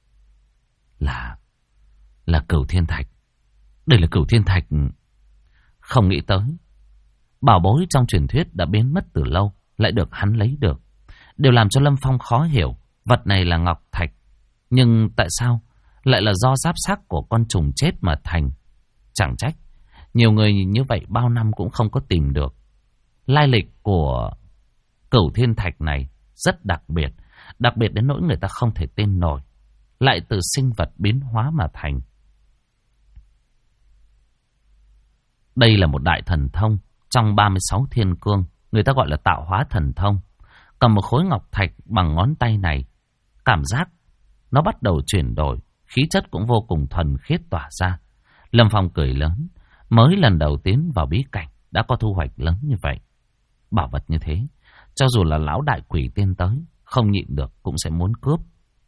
Là Cửu Thiên Thạch. Đây là Cửu Thiên Thạch. Không nghĩ tới, bảo bối trong truyền thuyết đã biến mất từ lâu, lại được hắn lấy được. Điều làm cho Lâm Phong khó hiểu, vật này là ngọc thạch, nhưng tại sao lại là do giáp xác của con trùng chết mà thành? Chẳng trách nhiều người như vậy bao năm cũng không có tìm được. Lai lịch của Cửu Thiên Thạch này rất đặc biệt đến nỗi người ta không thể tin nổi. Lại từ sinh vật biến hóa mà thành. Đây là một đại thần thông trong 36 thiên cương, người ta gọi là tạo hóa thần thông. Cầm một khối ngọc thạch bằng ngón tay này, cảm giác nó bắt đầu chuyển đổi, khí chất cũng vô cùng thuần khiết tỏa ra. Lâm Phong cười lớn, mới lần đầu tiến vào bí cảnh đã có thu hoạch lớn như vậy. Bảo vật như thế, cho dù là lão đại quỷ tiên tới, không nhịn được cũng sẽ muốn cướp.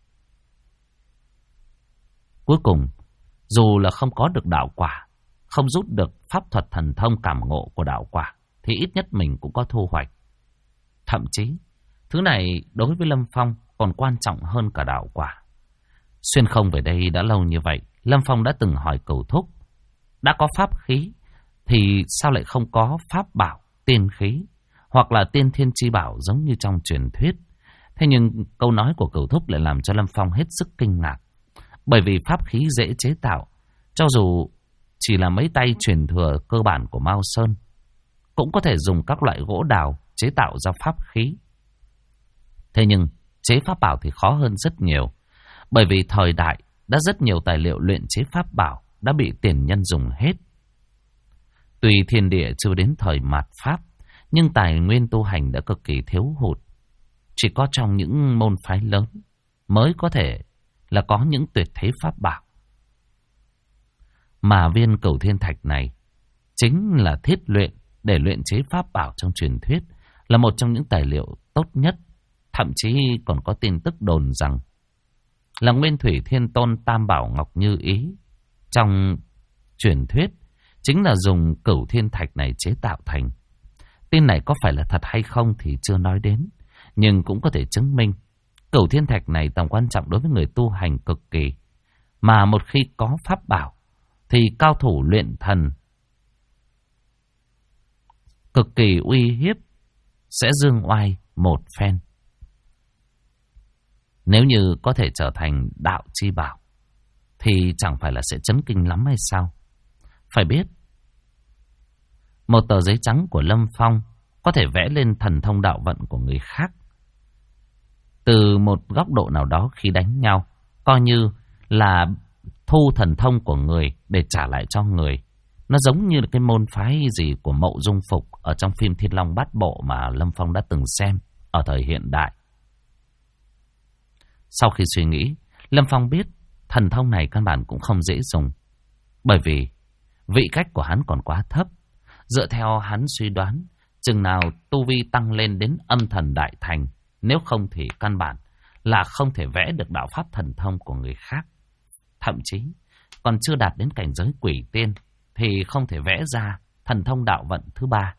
Cuối cùng, dù là không có được đạo quả, không rút được pháp thuật thần thông cảm ngộ của đạo quả, thì ít nhất mình cũng có thu hoạch. Thậm chí, thứ này đối với Lâm Phong còn quan trọng hơn cả đạo quả. Xuyên không về đây đã lâu như vậy, Lâm Phong đã từng hỏi Cửu Thúc, đã có pháp khí thì sao lại không có pháp bảo, tiên khí hoặc là tiên thiên chi bảo giống như trong truyền thuyết? Thế nhưng câu nói của Cửu Thúc lại làm cho Lâm Phong hết sức kinh ngạc. Bởi vì pháp khí dễ chế tạo, cho dù chỉ là mấy tay truyền thừa cơ bản của Mao Sơn, cũng có thể dùng các loại gỗ đào chế tạo ra pháp khí. Thế nhưng chế pháp bảo thì khó hơn rất nhiều, bởi vì thời đại đã rất nhiều tài liệu luyện chế pháp bảo đã bị tiền nhân dùng hết. Tuy thiên địa chưa đến thời mạt Pháp, nhưng tài nguyên tu hành đã cực kỳ thiếu hụt. Chỉ có trong những môn phái lớn mới có thể là có những tuyệt thế pháp bảo. Mà viên Cửu Thiên Thạch này chính là thiết luyện để luyện chế pháp bảo trong truyền thuyết, là một trong những tài liệu tốt nhất. Thậm chí còn có tin tức đồn rằng là Nguyên Thủy Thiên Tôn Tam Bảo Ngọc Như Ý trong truyền thuyết chính là dùng Cửu Thiên Thạch này chế tạo thành. Tin này có phải là thật hay không thì chưa nói đến, nhưng cũng có thể chứng minh Cửu Thiên Thạch này tầm quan trọng đối với người tu hành cực kỳ. Mà một khi có pháp bảo thì cao thủ luyện thần cực kỳ uy hiếp, sẽ dương oai một phen. Nếu như có thể trở thành đạo chi bảo thì chẳng phải là sẽ chấn kinh lắm hay sao? Phải biết, một tờ giấy trắng của Lâm Phong có thể vẽ lên thần thông đạo vận của người khác. Từ một góc độ nào đó khi đánh nhau, coi như là thu thần thông của người để trả lại cho người. Nó giống như là cái môn phái gì của Mậu Dung Phục ở trong phim Thiên Long Bát Bộ mà Lâm Phong đã từng xem ở thời hiện đại. Sau khi suy nghĩ, Lâm Phong biết thần thông này căn bản cũng không dễ dùng. Bởi vì vị cách của hắn còn quá thấp. Dựa theo hắn suy đoán, chừng nào tu vi tăng lên đến âm thần đại thành, nếu không thì căn bản là không thể vẽ được đạo pháp thần thông của người khác. Thậm chí còn chưa đạt đến cảnh giới quỷ tiên thì không thể vẽ ra thần thông đạo vận thứ ba.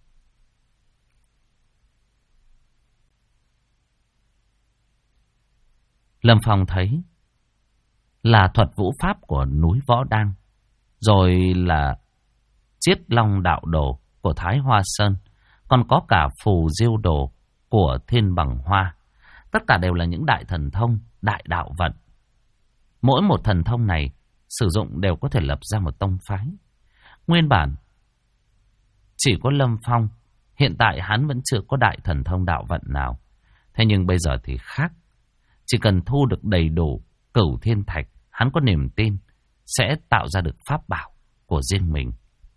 Lâm Phong thấy là thuật vũ pháp của núi Võ Đăng, rồi là Chiết Long đạo đồ của Thái Hoa Sơn, còn có cả Phù Diêu đồ của Thiên Bằng Hoa. Tất cả đều là những đại thần thông, đại đạo vận. Mỗi một thần thông này sử dụng đều có thể lập ra một tông phái. Nguyên bản chỉ có Lâm Phong, hiện tại hắn vẫn chưa có đại thần thông đạo vận nào. Thế nhưng bây giờ thì khác. Chỉ cần thu được đầy đủ Cửu Thiên Thạch, hắn có niềm tin sẽ tạo ra được pháp bảo của riêng mình.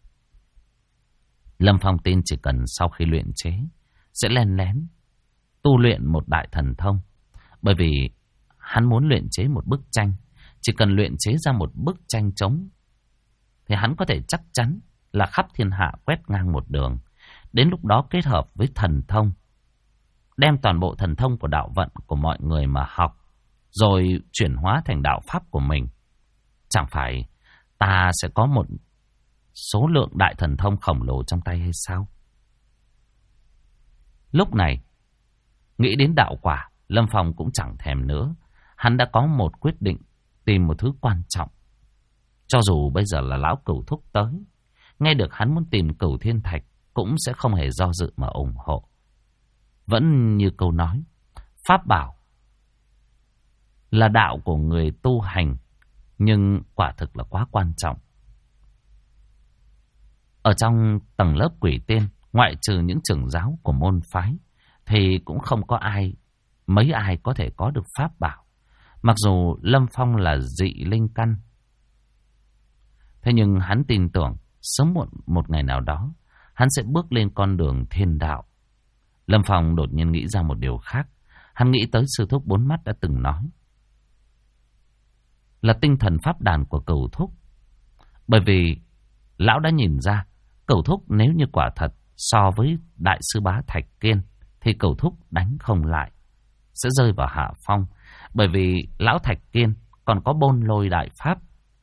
Lâm Phong tin chỉ cần sau khi luyện chế sẽ len lén tu luyện một đại thần thông. Bởi vì hắn muốn luyện chế một bức tranh. Chỉ cần luyện chế ra một bức tranh trống thì hắn có thể chắc chắn là khắp thiên hạ quét ngang một đường. Đến lúc đó kết hợp với thần thông, đem toàn bộ thần thông của đạo vận của mọi người mà học, rồi chuyển hóa thành đạo pháp của mình. Chẳng phải ta sẽ có một số lượng đại thần thông khổng lồ trong tay hay sao? Lúc này, nghĩ đến đạo quả, Lâm Phong cũng chẳng thèm nữa. Hắn đã có một quyết định, tìm một thứ quan trọng. Cho dù bây giờ là lão Cửu thúc tới, nghe được hắn muốn tìm Cửu Thiên Thạch, cũng sẽ không hề do dự mà ủng hộ. Vẫn như câu nói, pháp bảo là đạo của người tu hành, nhưng quả thực là quá quan trọng. Ở trong tầng lớp quỷ tiên, ngoại trừ những trưởng giáo của môn phái, thì cũng không có mấy ai có thể có được pháp bảo. Mặc dù Lâm Phong là dị linh căn, thế nhưng hắn tin tưởng sớm muộn một ngày nào đó hắn sẽ bước lên con đường thiên đạo. Lâm Phong đột nhiên nghĩ ra một điều khác. Hắn nghĩ tới sư thúc bốn mắt đã từng nói là tinh thần pháp đàn của Cửu thúc. Bởi vì lão đã nhìn ra Cửu thúc nếu như quả thật so với đại sư bá Thạch Kiên thì Cửu thúc đánh không lại, sẽ rơi vào hạ phong. Bởi vì lão Thạch Kiên còn có Bôn Lôi đại pháp,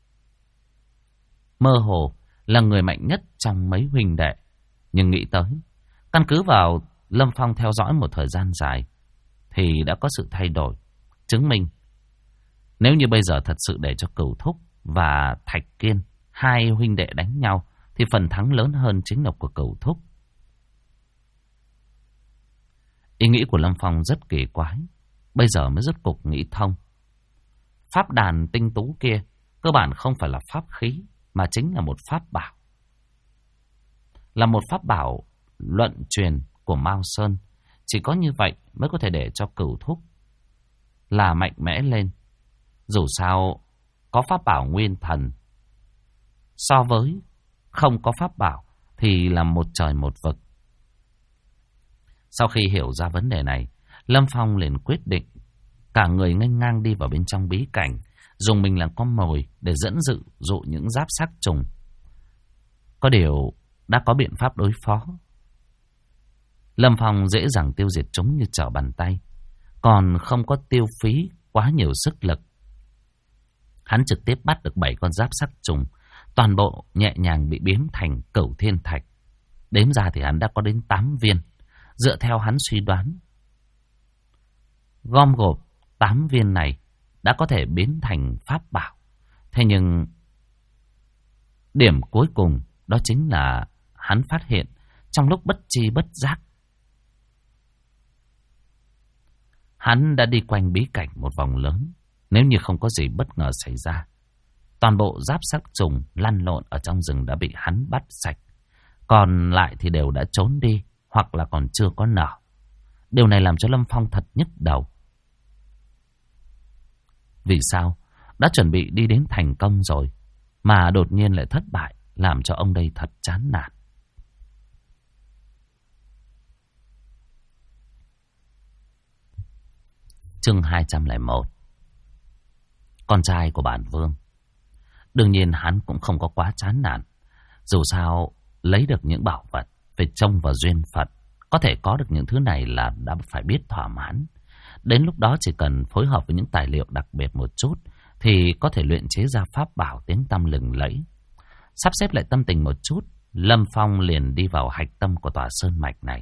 mơ hồ là người mạnh nhất trong mấy huynh đệ. Nhưng nghĩ tới, căn cứ vào Lâm Phong theo dõi một thời gian dài thì đã có sự thay đổi, chứng minh nếu như bây giờ thật sự để cho Cửu thúc và Thạch Kiên hai huynh đệ đánh nhau thì phần thắng lớn hơn chính là của Cửu thúc. Ý nghĩ của Lâm Phong rất kỳ quái, bây giờ mới rốt cục nghĩ thông. Pháp đàn tinh tú kia cơ bản không phải là pháp khí, mà chính là một pháp bảo. Là một pháp bảo luận truyền của Mao Sơn. Chỉ có như vậy mới có thể để cho Cửu thúc là mạnh mẽ lên. Dù sao có pháp bảo nguyên thần, so với không có pháp bảo thì là một trời một vực. Sau khi hiểu ra vấn đề này, Lâm Phong liền quyết định cả người nghênh ngang đi vào bên trong bí cảnh, dùng mình là con mồi để dẫn dụ những giáp xác trùng. Có điều đã có biện pháp đối phó. Lâm Phong dễ dàng tiêu diệt chúng như trở bàn tay, còn không có tiêu phí quá nhiều sức lực. Hắn trực tiếp bắt được 7 con giáp xác trùng, toàn bộ nhẹ nhàng bị biến thành cửu thiên thạch. Đếm ra thì hắn đã có đến 8 viên. Dựa theo hắn suy đoán, gom gộp 8 viên này đã có thể biến thành pháp bảo. Thế nhưng điểm cuối cùng đó chính là hắn phát hiện trong lúc bất tri bất giác, hắn đã đi quanh bí cảnh một vòng lớn. Nếu như không có gì bất ngờ xảy ra, toàn bộ giáp xác trùng lăn lộn ở trong rừng đã bị hắn bắt sạch. Còn lại thì đều đã trốn đi, hoặc là còn chưa có nở. Điều này làm cho Lâm Phong thật nhức đầu. Vì sao? Đã chuẩn bị đi đến thành công rồi, mà đột nhiên lại thất bại, làm cho ông đây thật chán nản. Chương 201. Con trai của bản vương. Đương nhiên hắn cũng không có quá chán nản. Dù sao lấy được những bảo vật về trông và duyên phận, có thể có được những thứ này là đã phải biết thỏa mãn. Đến lúc đó chỉ cần phối hợp với những tài liệu đặc biệt một chút thì có thể luyện chế ra pháp bảo tiếng tăm lừng lẫy. Sắp xếp lại tâm tình một chút, Lâm Phong liền đi vào hạch tâm của tòa sơn mạch này.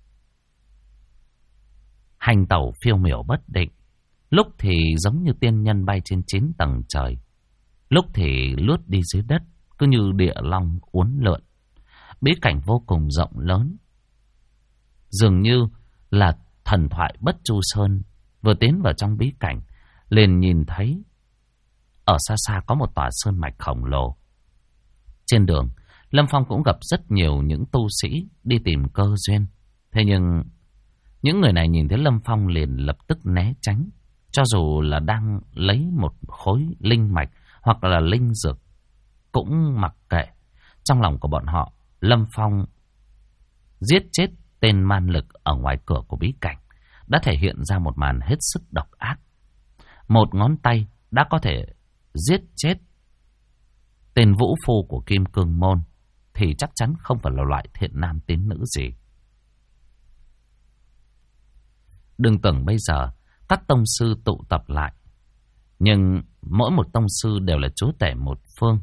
Hành tẩu phiêu miểu bất định, lúc thì giống như tiên nhân bay trên 9 tầng trời, lúc thì lướt đi dưới đất, cứ như địa long uốn lượn. Bí cảnh vô cùng rộng lớn, dường như là thần thoại Bất Chu Sơn. Vừa tiến vào trong bí cảnh, liền nhìn thấy ở xa xa có một tòa sơn mạch khổng lồ. Trên đường, Lâm Phong cũng gặp rất nhiều những tu sĩ đi tìm cơ duyên. Thế nhưng những người này nhìn thấy Lâm Phong liền lập tức né tránh. Cho dù là đang lấy một khối linh mạch hoặc là linh dược cũng mặc kệ. Trong lòng của bọn họ, Lâm Phong giết chết tên man lực ở ngoài cửa của bí cảnh đã thể hiện ra một màn hết sức độc ác. Một ngón tay đã có thể giết chết tên vũ phu của Kim Cương Môn thì chắc chắn không phải là loại thiện nam tín nữ gì. Đừng tưởng bây giờ các tông sư tụ tập lại, nhưng mỗi một tông sư đều là chúa tể một phương.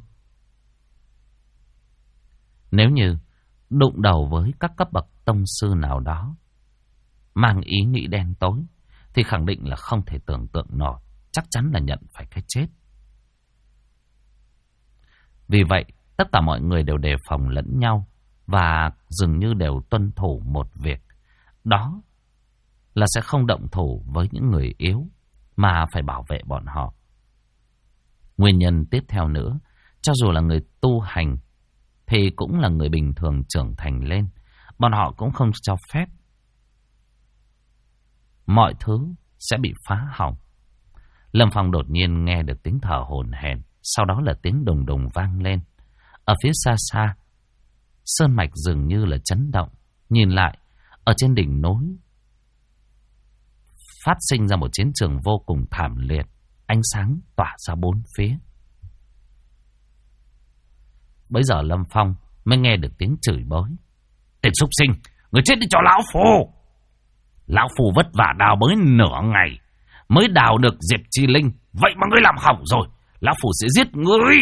Nếu như đụng đầu với các cấp bậc tông sư nào đó mang ý nghĩ đen tối thì khẳng định là không thể tưởng tượng nổi, chắc chắn là nhận phải cái chết. Vì vậy, tất cả mọi người đều đề phòng lẫn nhau và dường như đều tuân thủ một việc, đó là sẽ không động thủ với những người yếu mà phải bảo vệ bọn họ. Nguyên nhân tiếp theo nữa, cho dù là người tu hành thì cũng là người bình thường trưởng thành lên, bọn họ cũng không cho phép mọi thứ sẽ bị phá hỏng. Lâm Phong đột nhiên nghe được tiếng thở hổn hển, sau đó là tiếng đùng đùng vang lên. Ở phía xa xa, sơn mạch dường như là chấn động. Nhìn lại, ở trên đỉnh núi phát sinh ra một chiến trường vô cùng thảm liệt, ánh sáng tỏa ra bốn phía. Bấy giờ Lâm Phong mới nghe được tiếng chửi bới. Tên súc sinh, người chết đi cho lão phù! Lão phù vất vả đào bới nửa ngày mới đào được Diệp Chi Linh, vậy mà ngươi làm hỏng rồi, lão phù sẽ giết ngươi.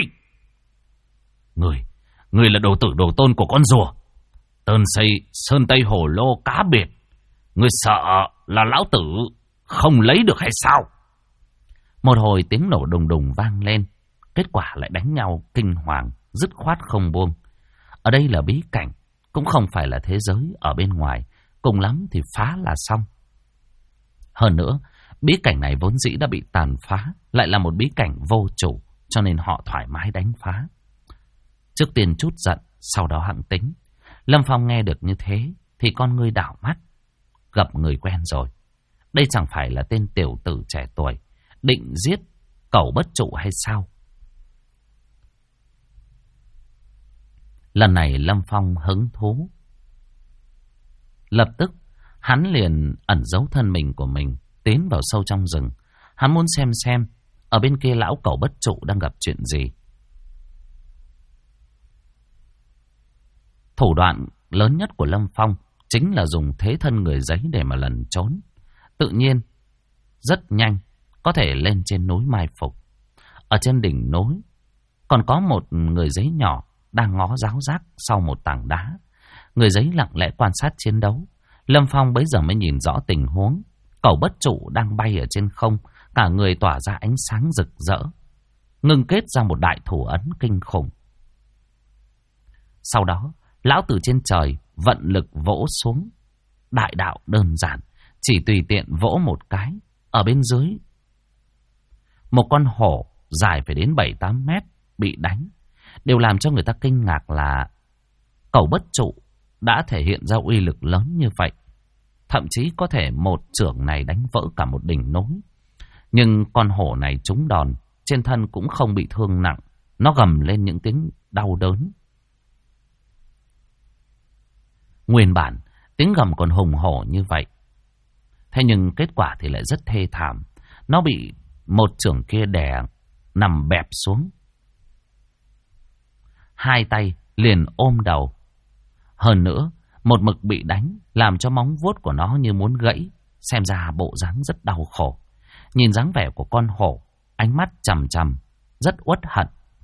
Ngươi là đồ tử đồ tôn của con rùa, Tơn xây sơn tây hồ lô cá biệt, ngươi sợ là lão tử không lấy được hay sao? Một hồi tiếng nổ đùng đùng vang lên, kết quả lại đánh nhau kinh hoàng, dứt khoát không buông. Ở đây là bí cảnh, cũng không phải là thế giới ở bên ngoài, cùng lắm thì phá là xong. Hơn nữa, bí cảnh này vốn dĩ đã bị tàn phá, lại là một bí cảnh vô chủ, cho nên họ thoải mái đánh phá. Trước tiên chút giận, sau đó hẵng tính. Lâm Phong nghe được như thế thì con ngươi đảo mắt, gặp người quen rồi. Đây chẳng phải là tên tiểu tử trẻ tuổi định giết cẩu bất trụ hay sao? Lần này Lâm Phong hứng thú. Lập tức hắn liền ẩn giấu thân mình của mình, tiến vào sâu trong rừng. Hắn muốn xem ở bên kia lão cẩu bất trụ đang gặp chuyện gì. Thủ đoạn lớn nhất của Lâm Phong chính là dùng thế thân người giấy để mà lẩn trốn. Tự nhiên, rất nhanh, có thể lên trên núi mai phục. Ở trên đỉnh núi, còn có một người giấy nhỏ đang ngó ráo rác sau một tảng đá. Người giấy lặng lẽ quan sát chiến đấu. Lâm Phong bấy giờ mới nhìn rõ tình huống. Cẩu bất trụ đang bay ở trên không, cả người tỏa ra ánh sáng rực rỡ, ngưng kết ra một đại thủ ấn kinh khủng. Sau đó, lão từ trên trời vận lực vỗ xuống. Đại đạo đơn giản, chỉ tùy tiện vỗ một cái. Ở bên dưới, một con hổ dài phải đến 7-8 mét bị đánh. Điều làm cho người ta kinh ngạc là cẩu bất trụ đã thể hiện ra uy lực lớn như vậy. Thậm chí có thể một chưởng này đánh vỡ cả một đỉnh núi. Nhưng con hổ này trúng đòn, trên thân cũng không bị thương nặng. Nó gầm lên những tiếng đau đớn. Nguyên bản, tiếng gầm còn hùng hổ như vậy. Thế nhưng kết quả thì lại rất thê thảm. Nó bị một chưởng kia đè nằm bẹp xuống. Hai tay liền ôm đầu. Hơn nữa, một mực bị đánh, làm cho móng vuốt của nó như muốn gãy. Xem ra bộ dáng rất đau khổ. Nhìn dáng vẻ của con hổ, ánh mắt trầm trầm, rất uất hận.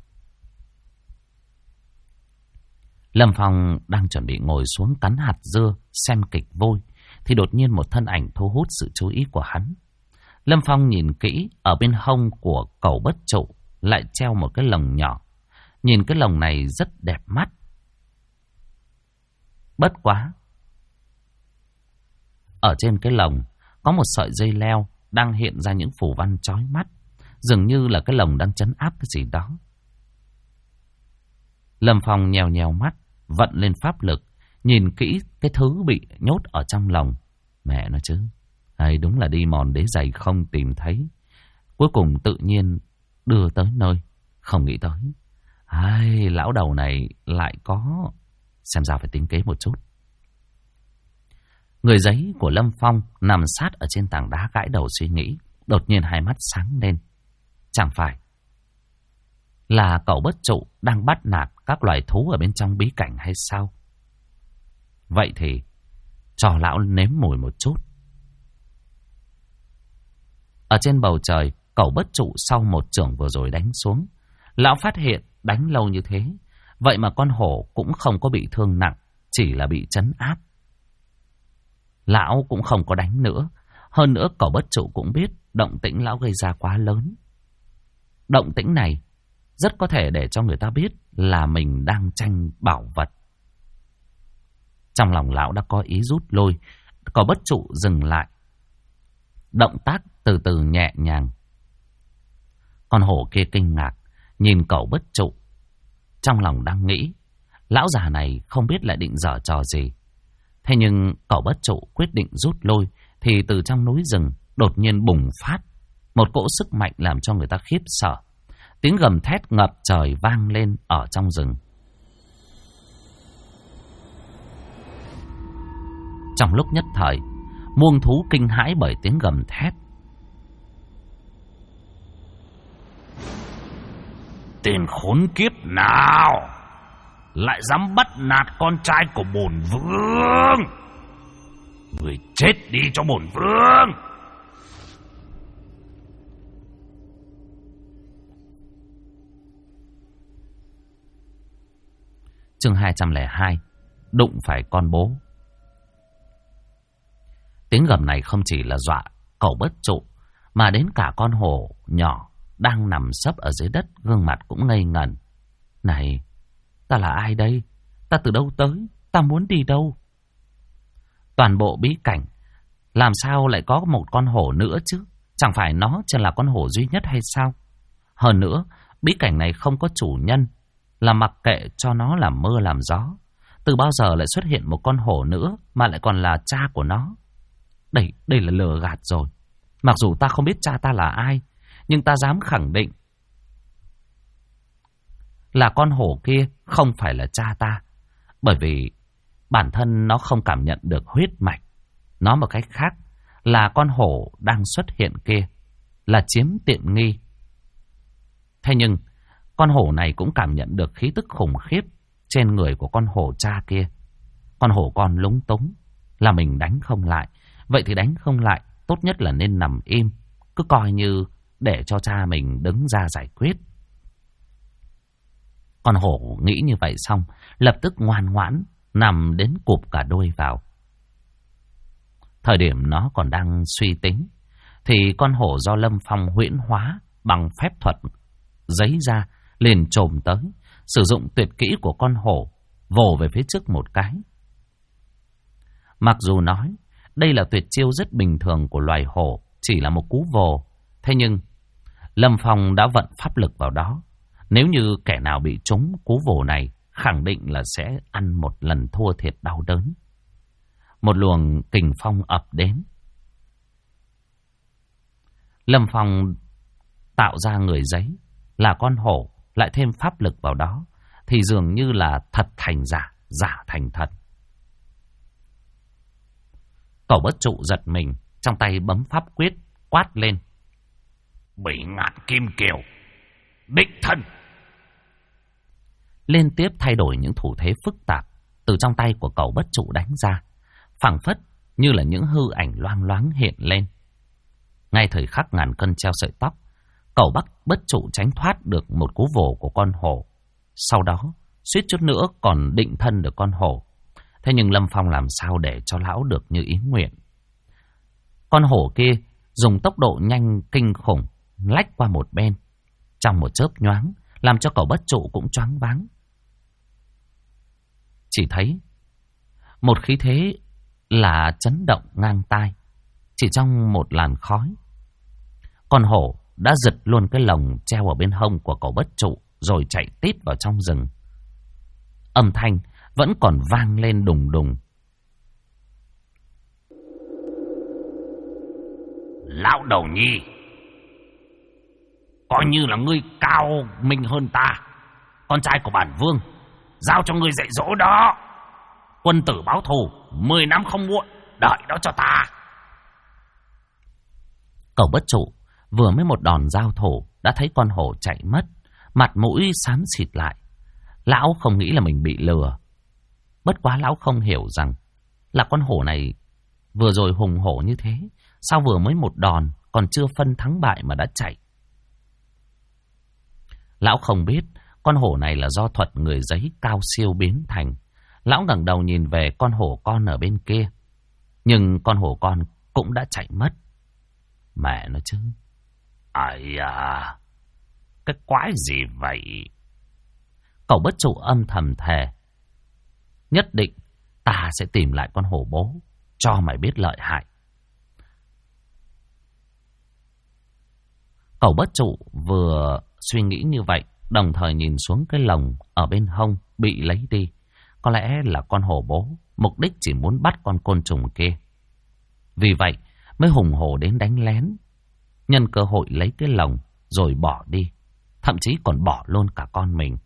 Lâm Phong đang chuẩn bị ngồi xuống cắn hạt dưa, xem kịch vui, thì đột nhiên một thân ảnh thu hút sự chú ý của hắn. Lâm Phong nhìn kỹ, ở bên hông của cẩu bất trụ lại treo một cái lồng nhỏ. Nhìn cái lồng này rất đẹp mắt. Bất quá, ở trên cái lồng có một sợi dây leo đang hiện ra những phù văn chói mắt, dường như là cái lồng đang trấn áp cái gì đó. Lâm Phong nhèo nhèo mắt, vận lên pháp lực, nhìn kỹ cái thứ bị nhốt ở trong lồng. Mẹ nó chứ, hay đúng là đi mòn đế giày không tìm thấy. Cuối cùng tự nhiên đưa tới nơi, không nghĩ tới. Ai, lão đầu này lại có... Xem ra phải tính kế một chút. Người giấy của Lâm Phong nằm sát ở trên tảng đá gãi đầu suy nghĩ. Đột nhiên hai mắt sáng lên. Chẳng phải là cậu bất trụ đang bắt nạt các loài thú ở bên trong bí cảnh hay sao? Vậy thì cho lão nếm mùi một chút. Ở trên bầu trời, cậu bất trụ sau một chưởng vừa rồi đánh xuống. Lão phát hiện đánh lâu như thế, vậy mà con hổ cũng không có bị thương nặng, chỉ là bị trấn áp. Lão cũng không có đánh nữa. Hơn nữa cậu bất trụ cũng biết động tĩnh lão gây ra quá lớn. Động tĩnh này rất có thể để cho người ta biết là mình đang tranh bảo vật. Trong lòng lão đã có ý rút lui. Cậu bất trụ dừng lại, động tác từ từ nhẹ nhàng. Con hổ kia kinh ngạc nhìn cậu bất trụ, trong lòng đang nghĩ lão già này không biết lại định giở trò gì. Thế nhưng cậu bất trụ quyết định rút lui, thì từ trong núi rừng đột nhiên bùng phát một cỗ sức mạnh làm cho người ta khiếp sợ. Tiếng gầm thét ngập trời vang lên ở trong rừng. Trong lúc nhất thời, muông thú kinh hãi bởi tiếng gầm thét. Tên khốn kiếp nào lại dám bắt nạt con trai của bổn vương? Người chết đi cho bổn vương! Chương 202, đụng phải con bố. Tiếng gầm này không chỉ là dọa cậu bất trụ, mà đến cả con hổ nhỏ đang nằm sấp ở dưới đất, gương mặt cũng ngây ngẩn. Này, ta là ai đây? Ta từ đâu tới? Ta muốn đi đâu? Toàn bộ bí cảnh làm sao lại có một con hổ nữa chứ? Chẳng phải nó chỉ là con hổ duy nhất hay sao? Hơn nữa, bí cảnh này không có chủ nhân, là mặc kệ cho nó làm mưa làm gió. Từ bao giờ lại xuất hiện một con hổ nữa mà lại còn là cha của nó? Đây là lừa gạt rồi. Mặc dù ta không biết cha ta là ai, nhưng ta dám khẳng định là con hổ kia không phải là cha ta. Bởi vì bản thân nó không cảm nhận được huyết mạch. Nói một cách khác là con hổ đang xuất hiện kia là chiếm tiện nghi, Thế nhưng con hổ này cũng cảm nhận được khí tức khủng khiếp trên người của con hổ cha kia. Con hổ con lúng túng là mình đánh không lại. Vậy thì đánh không lại, tốt nhất là nên nằm im, cứ coi như để cho cha mình đứng ra giải quyết. Con hổ nghĩ như vậy xong, lập tức ngoan ngoãn nằm đến cụp cả đuôi vào. Thời điểm nó còn đang suy tính, thì con hổ do Lâm Phong huyễn hóa bằng phép thuật giấy ra liền chồm tới, sử dụng tuyệt kỹ của con hổ vồ về phía trước một cái. Mặc dù nói đây là tuyệt chiêu rất bình thường của loài hổ, chỉ là một cú vồ, thế nhưng Lâm Phong đã vận pháp lực vào đó. Nếu như kẻ nào bị trúng cú vồ này, khẳng định là sẽ ăn một lần thua thiệt đau đớn. Một luồng kình phong ập đến. Lâm Phong tạo ra người giấy là con hổ, lại thêm pháp lực vào đó, thì dường như là thật thành giả, giả thành thật. Cẩu Bất Trụ giật mình, trong tay bấm pháp quyết, quát lên: Bỉ Ngạn Kim Kiều, đích thân! Liên tiếp thay đổi những thủ thế phức tạp từ trong tay của Cẩu Bất Trụ đánh ra, phảng phất như là những hư ảnh loang loáng hiện lên. Ngay thời khắc ngàn cân treo sợi tóc, Cẩu Bất Trụ tránh thoát được một cú vồ của con hổ. Sau đó, suýt chút nữa còn định thân được con hổ. Thế nhưng Lâm Phong làm sao để cho lão được như ý nguyện. Con hổ kia dùng tốc độ nhanh kinh khủng lách qua một bên, trong một chớp nhoáng làm cho Cẩu Bất Trụ cũng choáng váng. Chỉ thấy một khí thế là chấn động ngang tai. Chỉ trong một làn khói, con hổ đã giật luôn cái lồng treo ở bên hông của Cẩu Bất Trụ rồi chạy tít vào trong rừng. Âm thanh vẫn còn vang lên đùng đùng. Lão đầu nhi, coi như là ngươi cao minh hơn ta, con trai của bản vương, giao cho ngươi dạy dỗ đó. Quân tử báo thù 10 năm không muộn, đợi đó cho ta. Cẩu Bất Trụ vừa mới một đòn giao thủ đã thấy con hổ chạy mất, mặt mũi xám xịt lại. Lão không nghĩ là mình bị lừa. Bất quá lão không hiểu rằng là con hổ này vừa rồi hùng hổ như thế, sao vừa mới một đòn còn chưa phân thắng bại mà đã chạy. Lão không biết con hổ này là do thuật người giấy cao siêu biến thành. Lão ngẩng đầu nhìn về con hổ con ở bên kia, nhưng con hổ con cũng đã chạy mất. Mẹ nó chứ, ai à, cái quái gì vậy? Cẩu Bất Trụ âm thầm thề, nhất định ta sẽ tìm lại con hổ bố, cho mày biết lợi hại. Cẩu Bất Trụ vừa suy nghĩ như vậy, đồng thời nhìn xuống cái lồng ở bên hông bị lấy đi. Có lẽ là con hổ bố mục đích chỉ muốn bắt con côn trùng kia. Vì vậy mới hùng hổ đến đánh lén, nhân cơ hội lấy cái lồng rồi bỏ đi, thậm chí còn bỏ luôn cả con mình.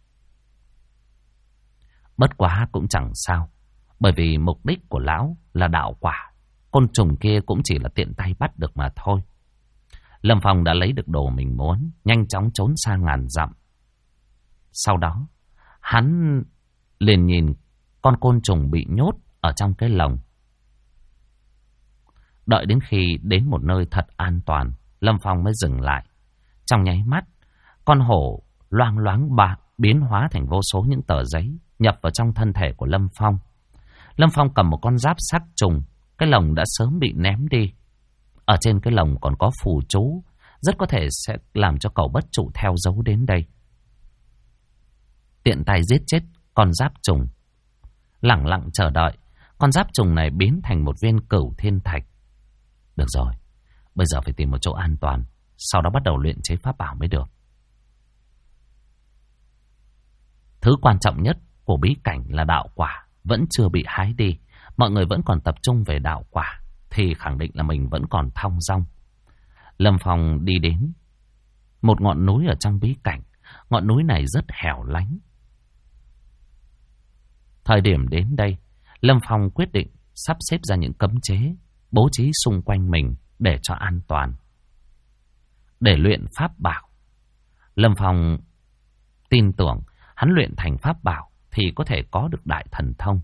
Bất quá cũng chẳng sao, bởi vì mục đích của lão là đạo quả, côn trùng kia cũng chỉ là tiện tay bắt được mà thôi. Lâm Phong đã lấy được đồ mình muốn, nhanh chóng trốn xa ngàn dặm. Sau đó, hắn liền nhìn con côn trùng bị nhốt ở trong cái lồng. Đợi đến khi đến một nơi thật an toàn, Lâm Phong mới dừng lại. Trong nháy mắt, con hổ loang loáng biến hóa thành vô số những tờ giấy nhập vào trong thân thể của Lâm Phong. Lâm Phong cầm một con giáp sắt trùng, cái lồng đã sớm bị ném đi. Ở trên cái lồng còn có phù chú, rất có thể sẽ làm cho Cẩu Bất Trụ theo dấu đến đây. Tiện tay giết chết con giáp trùng, lẳng lặng chờ đợi con giáp trùng này biến thành một viên cửu thiên thạch. Được rồi, bây giờ phải tìm một chỗ an toàn, sau đó bắt đầu luyện chế pháp bảo mới được. Thứ quan trọng nhất của bí cảnh là đạo quả vẫn chưa bị hái đi. Mọi người vẫn còn tập trung về đạo quả, thì khẳng định là mình vẫn còn thong dong. Lâm Phong đi đến một ngọn núi ở trong bí cảnh. Ngọn núi này rất hẻo lánh. Thời điểm đến đây, Lâm Phong quyết định sắp xếp ra những cấm chế, bố trí xung quanh mình để cho an toàn. Để luyện pháp bảo, Lâm Phong tin tưởng hắn luyện thành pháp bảo thì có thể có được đại thần thông.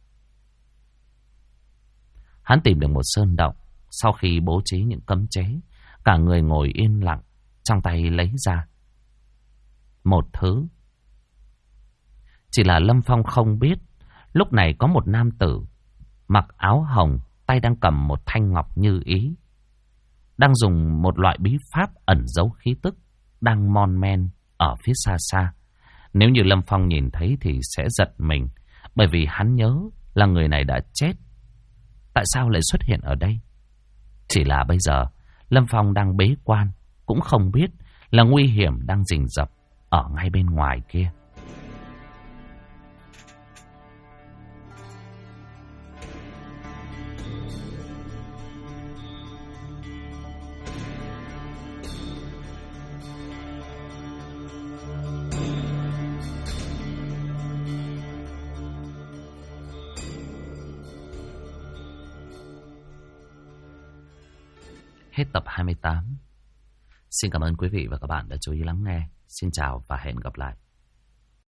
Hắn tìm được một sơn động, sau khi bố trí những cấm chế, cả người ngồi yên lặng, trong tay lấy ra một thứ. Chỉ là Lâm Phong không biết, lúc này có một nam tử mặc áo hồng, tay đang cầm một thanh ngọc như ý, đang dùng một loại bí pháp ẩn giấu khí tức, đang mon men ở phía xa xa. Nếu như Lâm Phong nhìn thấy thì sẽ giật mình, bởi vì hắn nhớ là người này đã chết. Tại sao lại xuất hiện ở đây? Chỉ là bây giờ Lâm Phong đang bế quan, cũng không biết là nguy hiểm đang rình rập ở ngay bên ngoài kia. Hết tập 28. Xin cảm ơn quý vị và các bạn đã chú ý lắng nghe. Xin chào và hẹn gặp lại.